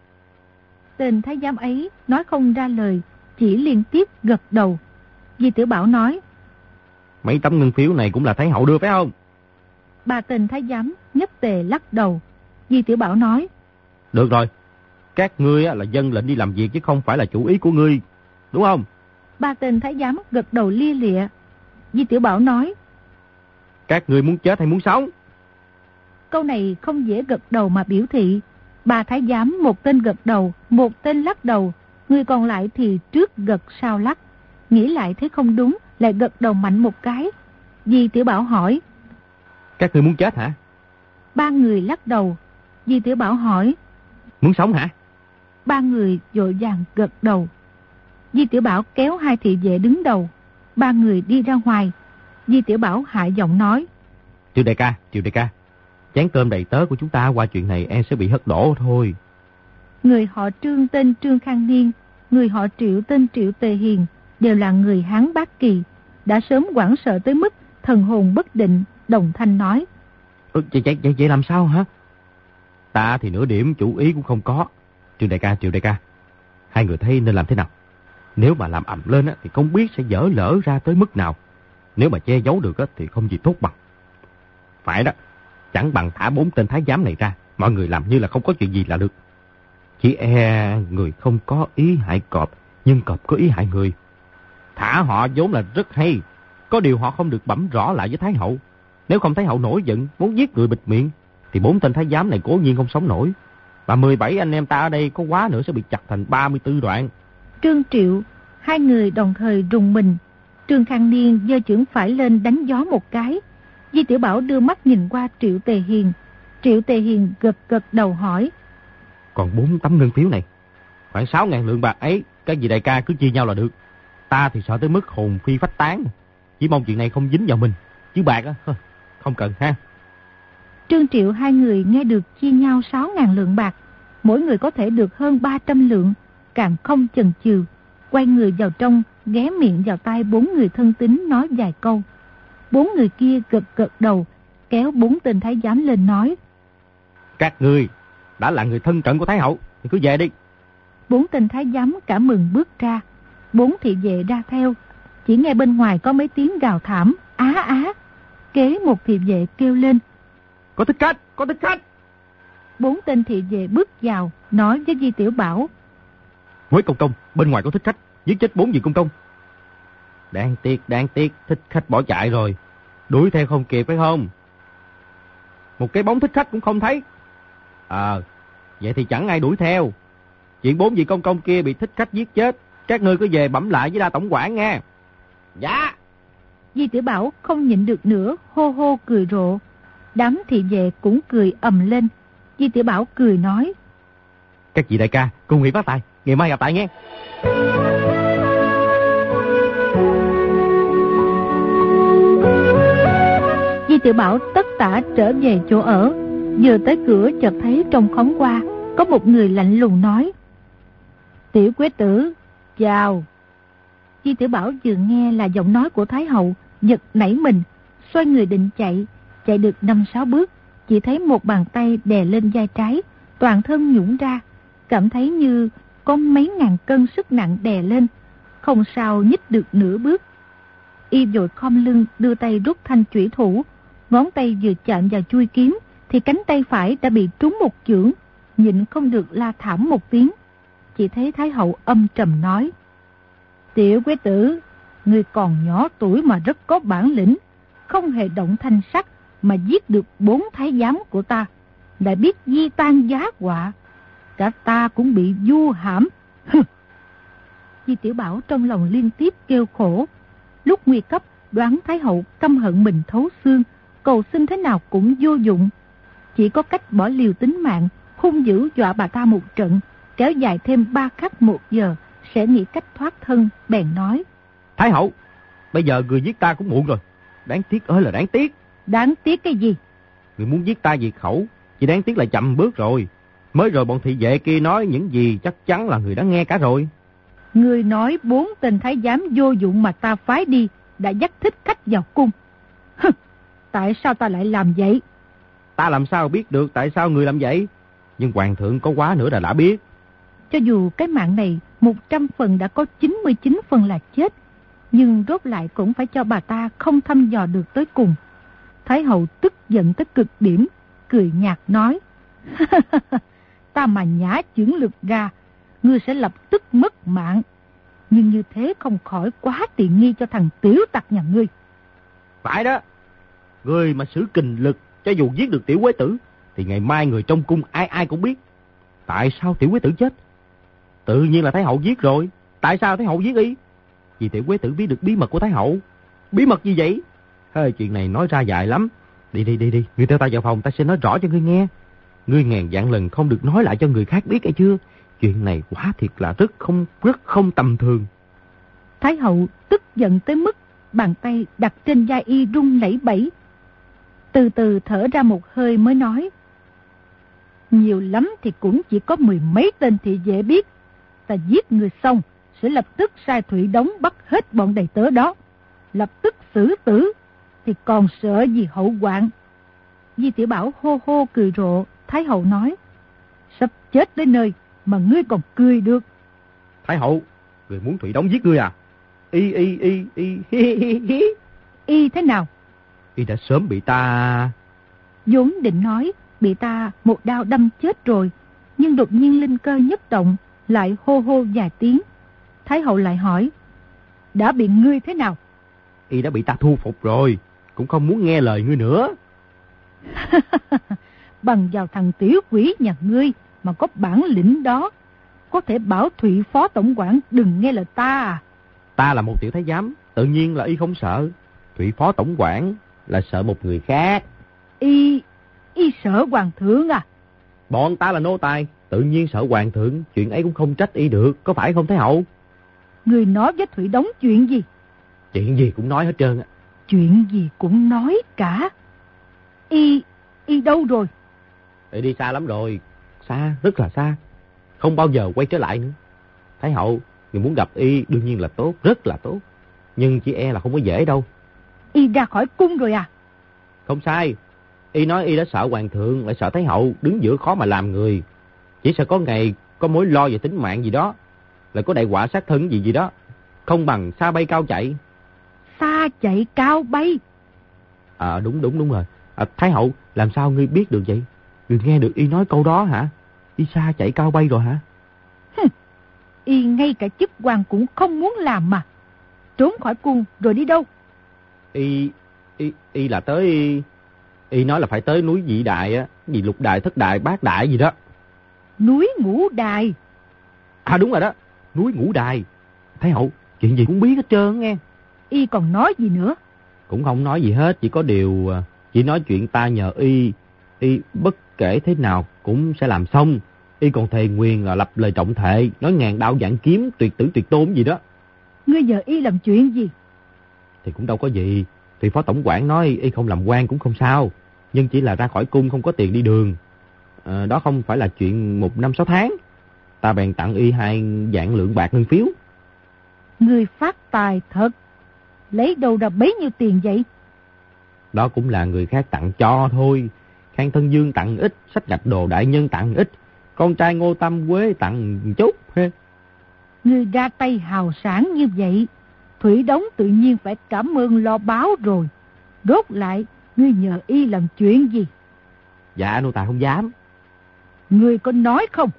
Tên thái giám ấy nói không ra lời, chỉ liên tiếp gật đầu. Di Tiểu Bảo nói:
Mấy tấm ngân phiếu này cũng là Thái hậu đưa phải không?
Ba tên thái giám nhất tề lắc đầu. Di Tiểu Bảo nói:
Được rồi, các ngươi là dân lệnh đi làm việc chứ không phải là chủ ý của ngươi, đúng không?
Ba tên thái giám gật đầu lia lịa. Di Tiểu Bảo nói:
Các ngươi muốn chết hay muốn sống?
Câu này không dễ gật đầu mà biểu thị. Ba thái giám một tên gật đầu, một tên lắc đầu, người còn lại thì trước gật sau lắc. Nghĩ lại thấy không đúng, lại gật đầu mạnh một cái. Di Tiểu Bảo hỏi:
Các ngươi muốn chết hả?
Ba người lắc đầu. Di Tiểu Bảo hỏi:
Muốn sống hả?
Ba người vội vàng gật đầu. Di Tiểu Bảo kéo hai thị vệ đứng đầu. Ba người đi ra ngoài. Di Tiểu Bảo hạ giọng nói:
Triệu đại ca, Triệu đại ca, chén cơm đầy tớ của chúng ta qua chuyện này em sẽ bị hất đổ thôi.
Người họ Trương tên Trương Khang Niên, người họ Triệu tên Triệu Tề Hiền đều là người Hán Bác Kỳ, đã sớm hoảng sợ tới mức thần hồn bất định, đồng thanh nói:
Ừ, vậy, vậy, vậy, vậy làm sao hả? Ta thì nửa điểm chủ ý cũng không có. Triệu đại ca, Triệu đại ca, hai người thấy nên làm thế nào? Nếu mà làm ầm lên á, thì không biết sẽ dở lỡ ra tới mức nào. Nếu mà che giấu được á, thì không gì tốt bằng. Phải đó, chẳng bằng thả bốn tên thái giám này ra, mọi người làm như là không có chuyện gì là được. Chỉ e người không có ý hại cọp, nhưng cọp có ý hại người. Thả họ vốn là rất hay, có điều họ không được bẩm rõ lại với Thái hậu. Nếu không Thái hậu nổi giận, muốn giết người bịt miệng, thì bốn tên thái giám này cố nhiên không sống nổi. Và mười bảy anh em ta ở đây có quá nữa sẽ bị chặt thành ba mươi tư đoạn.
Trương Triệu, hai người đồng thời rùng mình. Trương Khang Niên giơ chưởng phải lên đánh gió một cái. Di Tiểu Bảo đưa mắt nhìn qua Triệu Tề Hiền. Triệu Tề Hiền gật gật đầu hỏi:
Còn bốn tấm ngân phiếu này, khoảng sáu ngàn lượng bạc ấy, các vị đại ca cứ chia nhau là được. Ta thì sợ tới mức hồn phi phách tán, chỉ mong chuyện này không dính vào mình, chứ bạc á không cần ha.
Trương Triệu hai người nghe được chia nhau sáu ngàn lượng bạc, mỗi người có thể được hơn ba trăm lượng, càng không chần chừ, quay người vào trong, ghé miệng vào tai bốn người thân tín nói vài câu. Bốn người kia gật gật đầu, kéo bốn tên thái giám lên nói:
Các ngươi đã là người thân cận của Thái hậu thì cứ về đi.
Bốn tên thái giám cảm mừng bước ra. Bốn thị vệ ra theo. Chỉ nghe bên ngoài có mấy tiếng gào thảm, á á. Kế một thị vệ kêu lên:
Có thích khách, có thích khách.
Bốn tên thị vệ bước vào, nói với Di Tiểu Bảo:
Quế công công, bên ngoài có thích khách, giết chết bốn vị công công. Đáng tiếc, đáng tiếc, thích khách bỏ chạy rồi. Đuổi theo không kịp phải không? Một cái bóng thích khách cũng không thấy. Ờ, à, vậy thì chẳng ai đuổi theo. Chuyện bốn vị công công kia bị thích khách giết chết, các ngươi cứ về bẩm lại với đa tổng quản nghe. Dạ.
Di Tiểu Bảo không nhịn được nữa, hô hô cười rộ. Đám thị vệ cũng cười ầm lên. Di Tiểu Bảo cười nói:
Các vị đại ca, cùng nghỉ phát tài, ngày mai gặp lại nghe.
Di Tiểu Bảo tất tả trở về chỗ ở. Vừa tới cửa chợt thấy trong khóm qua có một người lạnh lùng nói: Tiểu Quế Tử, chào. Di Tiểu Bảo vừa nghe là giọng nói của Thái hậu, giật nảy mình, xoay người định chạy. Chạy được năm sáu bước, chỉ thấy một bàn tay đè lên vai trái, toàn thân nhũn ra, cảm thấy như có mấy ngàn cân sức nặng đè lên, không sao nhích được nửa bước. Y vội khom lưng đưa tay rút thanh chủy thủ, ngón tay vừa chạm vào chuôi kiếm thì cánh tay phải đã bị trúng một chưởng, nhịn không được la thảm một tiếng. Chỉ thấy Thái hậu âm trầm nói: Tiểu Quế Tử, ngươi còn nhỏ tuổi mà rất có bản lĩnh, không hề động thanh sắc mà giết được bốn thái giám của ta, đã biết di tan giá họa, cả ta cũng bị du hãm. Di Tiểu Bảo trong lòng liên tiếp kêu khổ. Lúc nguy cấp đoán Thái hậu căm hận mình thấu xương, cầu xin thế nào cũng vô dụng, chỉ có cách bỏ liều tính mạng, hung dữ dọa bà ta một trận, kéo dài thêm ba khắc một giờ sẽ nghĩ cách thoát thân. Bèn nói:
Thái hậu, bây giờ người giết ta cũng muộn rồi. Đáng tiếc ơi là đáng tiếc.
Đáng tiếc cái gì?
Người muốn giết ta diệt khẩu, chỉ đáng tiếc là chậm bước rồi. Mới rồi bọn thị vệ kia nói những gì chắc chắn là người đã nghe cả rồi.
Người nói bốn tên thái giám vô dụng mà ta phái đi đã dắt thích khách vào cung. Hừ, tại sao ta lại làm vậy?
Ta làm sao biết được tại sao người làm vậy? Nhưng hoàng thượng có quá nữa là đã biết.
Cho dù cái mạng này một trăm phần đã có chín mươi chín phần là chết, nhưng rốt lại cũng phải cho bà ta không thăm dò được tới cùng. Thái hậu tức giận tới cực điểm, cười nhạt nói: Ta mà nhả chưởng lực ra, ngươi sẽ lập tức mất mạng. Nhưng như thế không khỏi quá tiện nghi cho thằng tiểu tặc nhà ngươi.
Phải đó. Ngươi mà sử kình lực, cho dù giết được Tiểu Quế Tử, thì ngày mai người trong cung ai ai cũng biết. Tại sao Tiểu Quế Tử chết? Tự nhiên là Thái hậu giết rồi. Tại sao Thái hậu giết y? Vì Tiểu Quế Tử biết được bí mật của Thái hậu. Bí mật gì vậy? Hơi chuyện này nói ra dài lắm. Đi đi đi đi, ngươi theo ta vào phòng, ta sẽ nói rõ cho ngươi nghe. Ngươi ngàn vạn lần không được nói lại cho người khác biết, hay chưa? Chuyện này quả thiệt là rất không rất không tầm thường.
Thái hậu tức giận tới mức bàn tay đặt trên vai y run lẩy bẩy. Từ từ thở ra một hơi mới nói: Nhiều lắm thì cũng chỉ có mười mấy tên thị vệ biết. Ta giết người xong sẽ lập tức sai Thủy Đống bắt hết bọn đầy tớ đó, lập tức xử tử, thì còn sợ gì hậu hoạn. Di Tiểu Bảo hô hô cười rộ. Thái hậu nói: Sắp chết đến nơi mà ngươi còn cười được.
Thái hậu, người muốn Thủy Đống giết ngươi à? Y y y y hi hi hi.
Y thế nào?
Y đã sớm bị ta...
vốn định nói bị ta một đao đâm chết rồi, nhưng đột nhiên linh cơ nhất động, lại hô hô vài tiếng. Thái hậu lại hỏi: Đã bị ngươi thế nào?
Y đã bị ta thu phục rồi, cũng không muốn nghe lời ngươi nữa.
Bằng vào thằng tiểu quỷ nhà ngươi mà có bản lĩnh đó, có thể bảo Thụy phó tổng quản đừng nghe lời ta à?
Ta là một tiểu thái giám, tự nhiên là y không sợ. Thụy phó tổng quản là sợ một người khác.
Y... y sợ hoàng thượng à?
Bọn ta là nô tài, tự nhiên sợ hoàng thượng, chuyện ấy cũng không trách y được, có phải không Thái hậu?
Người nói với Thủy Đống chuyện gì?
Chuyện gì cũng nói hết trơn á.
Chuyện gì cũng nói cả. Y... y đâu rồi?
Y đi xa lắm rồi, xa, rất là xa, không bao giờ quay trở lại nữa. Thái hậu, người muốn gặp y đương nhiên là tốt, rất là tốt, nhưng chỉ e là không có dễ đâu.
Y ra khỏi cung rồi à?
Không sai, Y nói y đã sợ hoàng thượng, lại sợ thái hậu, đứng giữa khó mà làm người. Chỉ sợ có ngày có mối lo về tính mạng gì đó, lại có đại họa sát thân gì gì đó, không bằng xa bay cao chạy.
Xa chạy cao bay?
À đúng đúng đúng rồi. À, thái hậu, làm sao ngươi biết được vậy? Ngươi nghe được y nói câu đó hả? Y xa chạy cao bay rồi hả?
Hừ, y ngay cả chức quan cũng không muốn làm mà. Trốn khỏi cung rồi đi đâu?
Y y y là tới y, y nói là phải tới núi Dị Đại á, gì Lục Đại, Thất Đại, Bát Đại gì đó.
Núi Ngũ Đài?
À đúng rồi đó, núi Ngũ Đài. Thái hậu, chuyện gì cũng biết hết trơn nghe.
Y còn nói gì nữa?
Cũng không nói gì hết, chỉ có điều chỉ nói chuyện ta nhờ y, y bất kể thế nào cũng sẽ làm xong. Y còn thề nguyền là lập lời trọng thệ, nói ngàn đao vạn kiếm, tuyệt tử tuyệt tôn gì đó.
Ngươi nhờ y làm chuyện gì?
Thì cũng đâu có gì. Thì phó tổng quản nói y không làm quan cũng không sao, nhưng chỉ là ra khỏi cung không có tiền đi đường. À, đó không phải là chuyện một năm sáu tháng. Ta bèn tặng y hai vạn lượng bạc ngân phiếu.
Ngươi phát tài thật. Lấy đâu ra bấy nhiêu tiền vậy?
Đó cũng là người khác tặng cho thôi. Khang Thân Dương tặng ít, Sách Gạch Đồ đại nhân tặng ít, con trai Ngô Tam Quế tặng chút.
Ngươi ra tay hào sản như vậy, Thủy Đống tự nhiên phải cảm ơn lo báo rồi. Rốt lại, ngươi nhờ y làm chuyện gì?
Dạ, nô tài không dám.
Ngươi có nói không?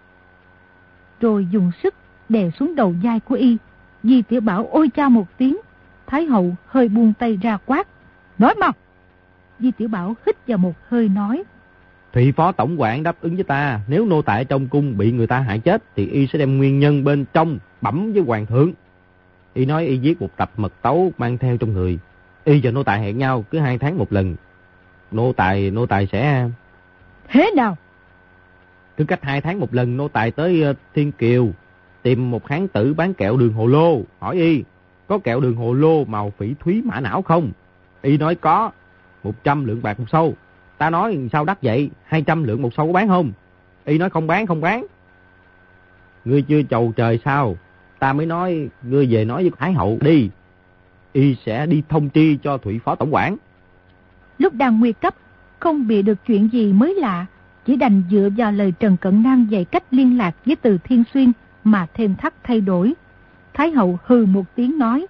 Rồi dùng sức đè xuống đầu vai của y. Di Tiểu Bảo ôi cha một tiếng. Thái hậu hơi buông tay ra quát: nói mau! Di Tiểu Bảo hít vào một hơi nói:
Thụy phó tổng quản đáp ứng với ta, nếu nô tài trong cung bị người ta hại chết thì y sẽ đem nguyên nhân bên trong bẩm với hoàng thượng. Y nói y viết một tập mật tấu mang theo trong người. Y và nô tài hẹn nhau cứ hai tháng một lần. Nô tài nô tài sẽ...
Thế nào?
Cứ cách hai tháng một lần nô tài tới uh, Thiên Kiều, tìm một hán tử bán kẹo đường hồ lô, hỏi y có kẹo đường hồ lô màu phỉ thúy mã não không? Y nói có, một trăm lượng bạc một sâu. Ta nói sao đắt vậy, hai trăm lượng một sâu có bán không? Y nói không bán, không bán. Ngươi chưa chầu trời sao? Ta mới nói ngươi về nói với Thái hậu đi. Y sẽ đi thông tri cho Thụy phó tổng quản.
Lúc đang nguy cấp, không bị được chuyện gì mới lạ, chỉ đành dựa vào lời Trần Cận Nam dạy cách liên lạc với Từ Thiên Xuyên mà thêm thắt thay đổi. Thái hậu hừ một tiếng nói: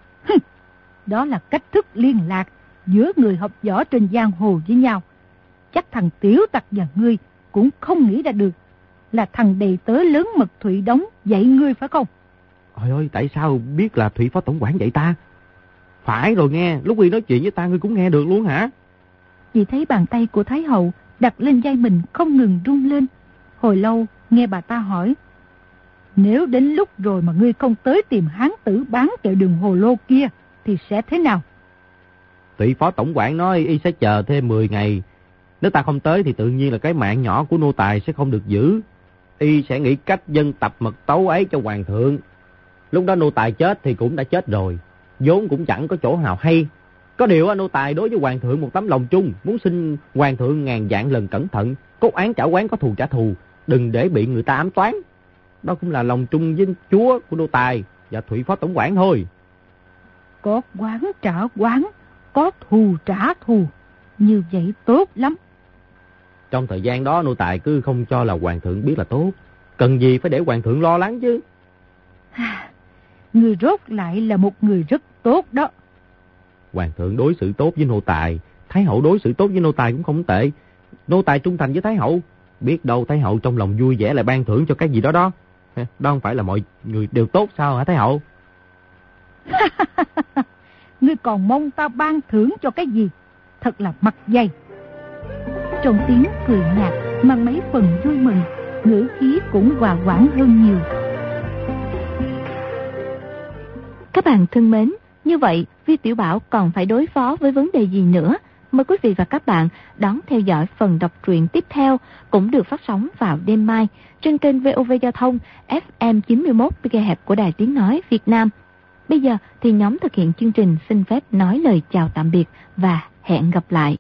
đó là cách thức liên lạc giữa người học võ trên giang hồ với nhau. Chắc thằng tiểu tặc và ngươi cũng không nghĩ ra được là thằng đầy tớ lớn mật Thụy Đống dạy ngươi phải không?
Ôi ơi, tại sao biết là Thụy phó tổng quản dạy ta? Phải rồi nghe, lúc y nói chuyện với ta ngươi cũng nghe được luôn hả?
Chỉ thấy bàn tay của Thái hậu đặt lên vai mình không ngừng rung lên. Hồi lâu nghe bà ta hỏi: nếu đến lúc rồi mà ngươi không tới tìm hán tử bán kẹo đường hồ lô kia thì sẽ thế nào?
Thụy phó tổng quản nói y sẽ chờ thêm mười ngày. Nếu ta không tới thì tự nhiên là cái mạng nhỏ của nô tài sẽ không được giữ. Y sẽ nghĩ cách dân tập mật tấu ấy cho hoàng thượng. Lúc đó nô tài chết thì cũng đã chết rồi, vốn cũng chẳng có chỗ nào hay. Có điều nô tài đối với hoàng thượng một tấm lòng chung, muốn xin hoàng thượng ngàn vạn lần cẩn thận, cốt án trả oán, có thù trả thù, đừng để bị người ta ám toán. Đó cũng là lòng trung với chúa của nô tài và Thụy phó tổng quản thôi.
Có oán trả oán, có thù trả thù, như vậy tốt lắm.
Trong thời gian đó nô tài cứ không cho là hoàng thượng biết là tốt. Cần gì phải để hoàng thượng lo lắng chứ.
Người rốt lại là một người rất tốt đó.
Hoàng thượng đối xử tốt với nô tài, Thái hậu đối xử tốt với nô tài cũng không tệ. Nô tài trung thành với Thái hậu, biết đâu Thái hậu trong lòng vui vẻ lại ban thưởng cho cái gì đó đó. Đó không phải là mọi người đều tốt sao hả Thái hậu?
Ngươi còn mong ta ban thưởng cho cái gì? Thật là mặt dày. Trong tiếng cười nhạt mang mấy phần vui mừng, ngữ khí cũng hòa hoãn hơn nhiều.
Các bạn thân mến, như vậy Vi Tiểu Bảo còn phải đối phó với vấn đề gì nữa? Mời quý vị và các bạn đón theo dõi phần đọc truyện tiếp theo, cũng được phát sóng vào đêm mai trên kênh vê o vê Giao thông ép em chín mươi mốt mê ga héc của Đài Tiếng Nói Việt Nam. Bây giờ thì nhóm thực hiện chương trình xin phép nói lời chào tạm biệt và hẹn gặp lại.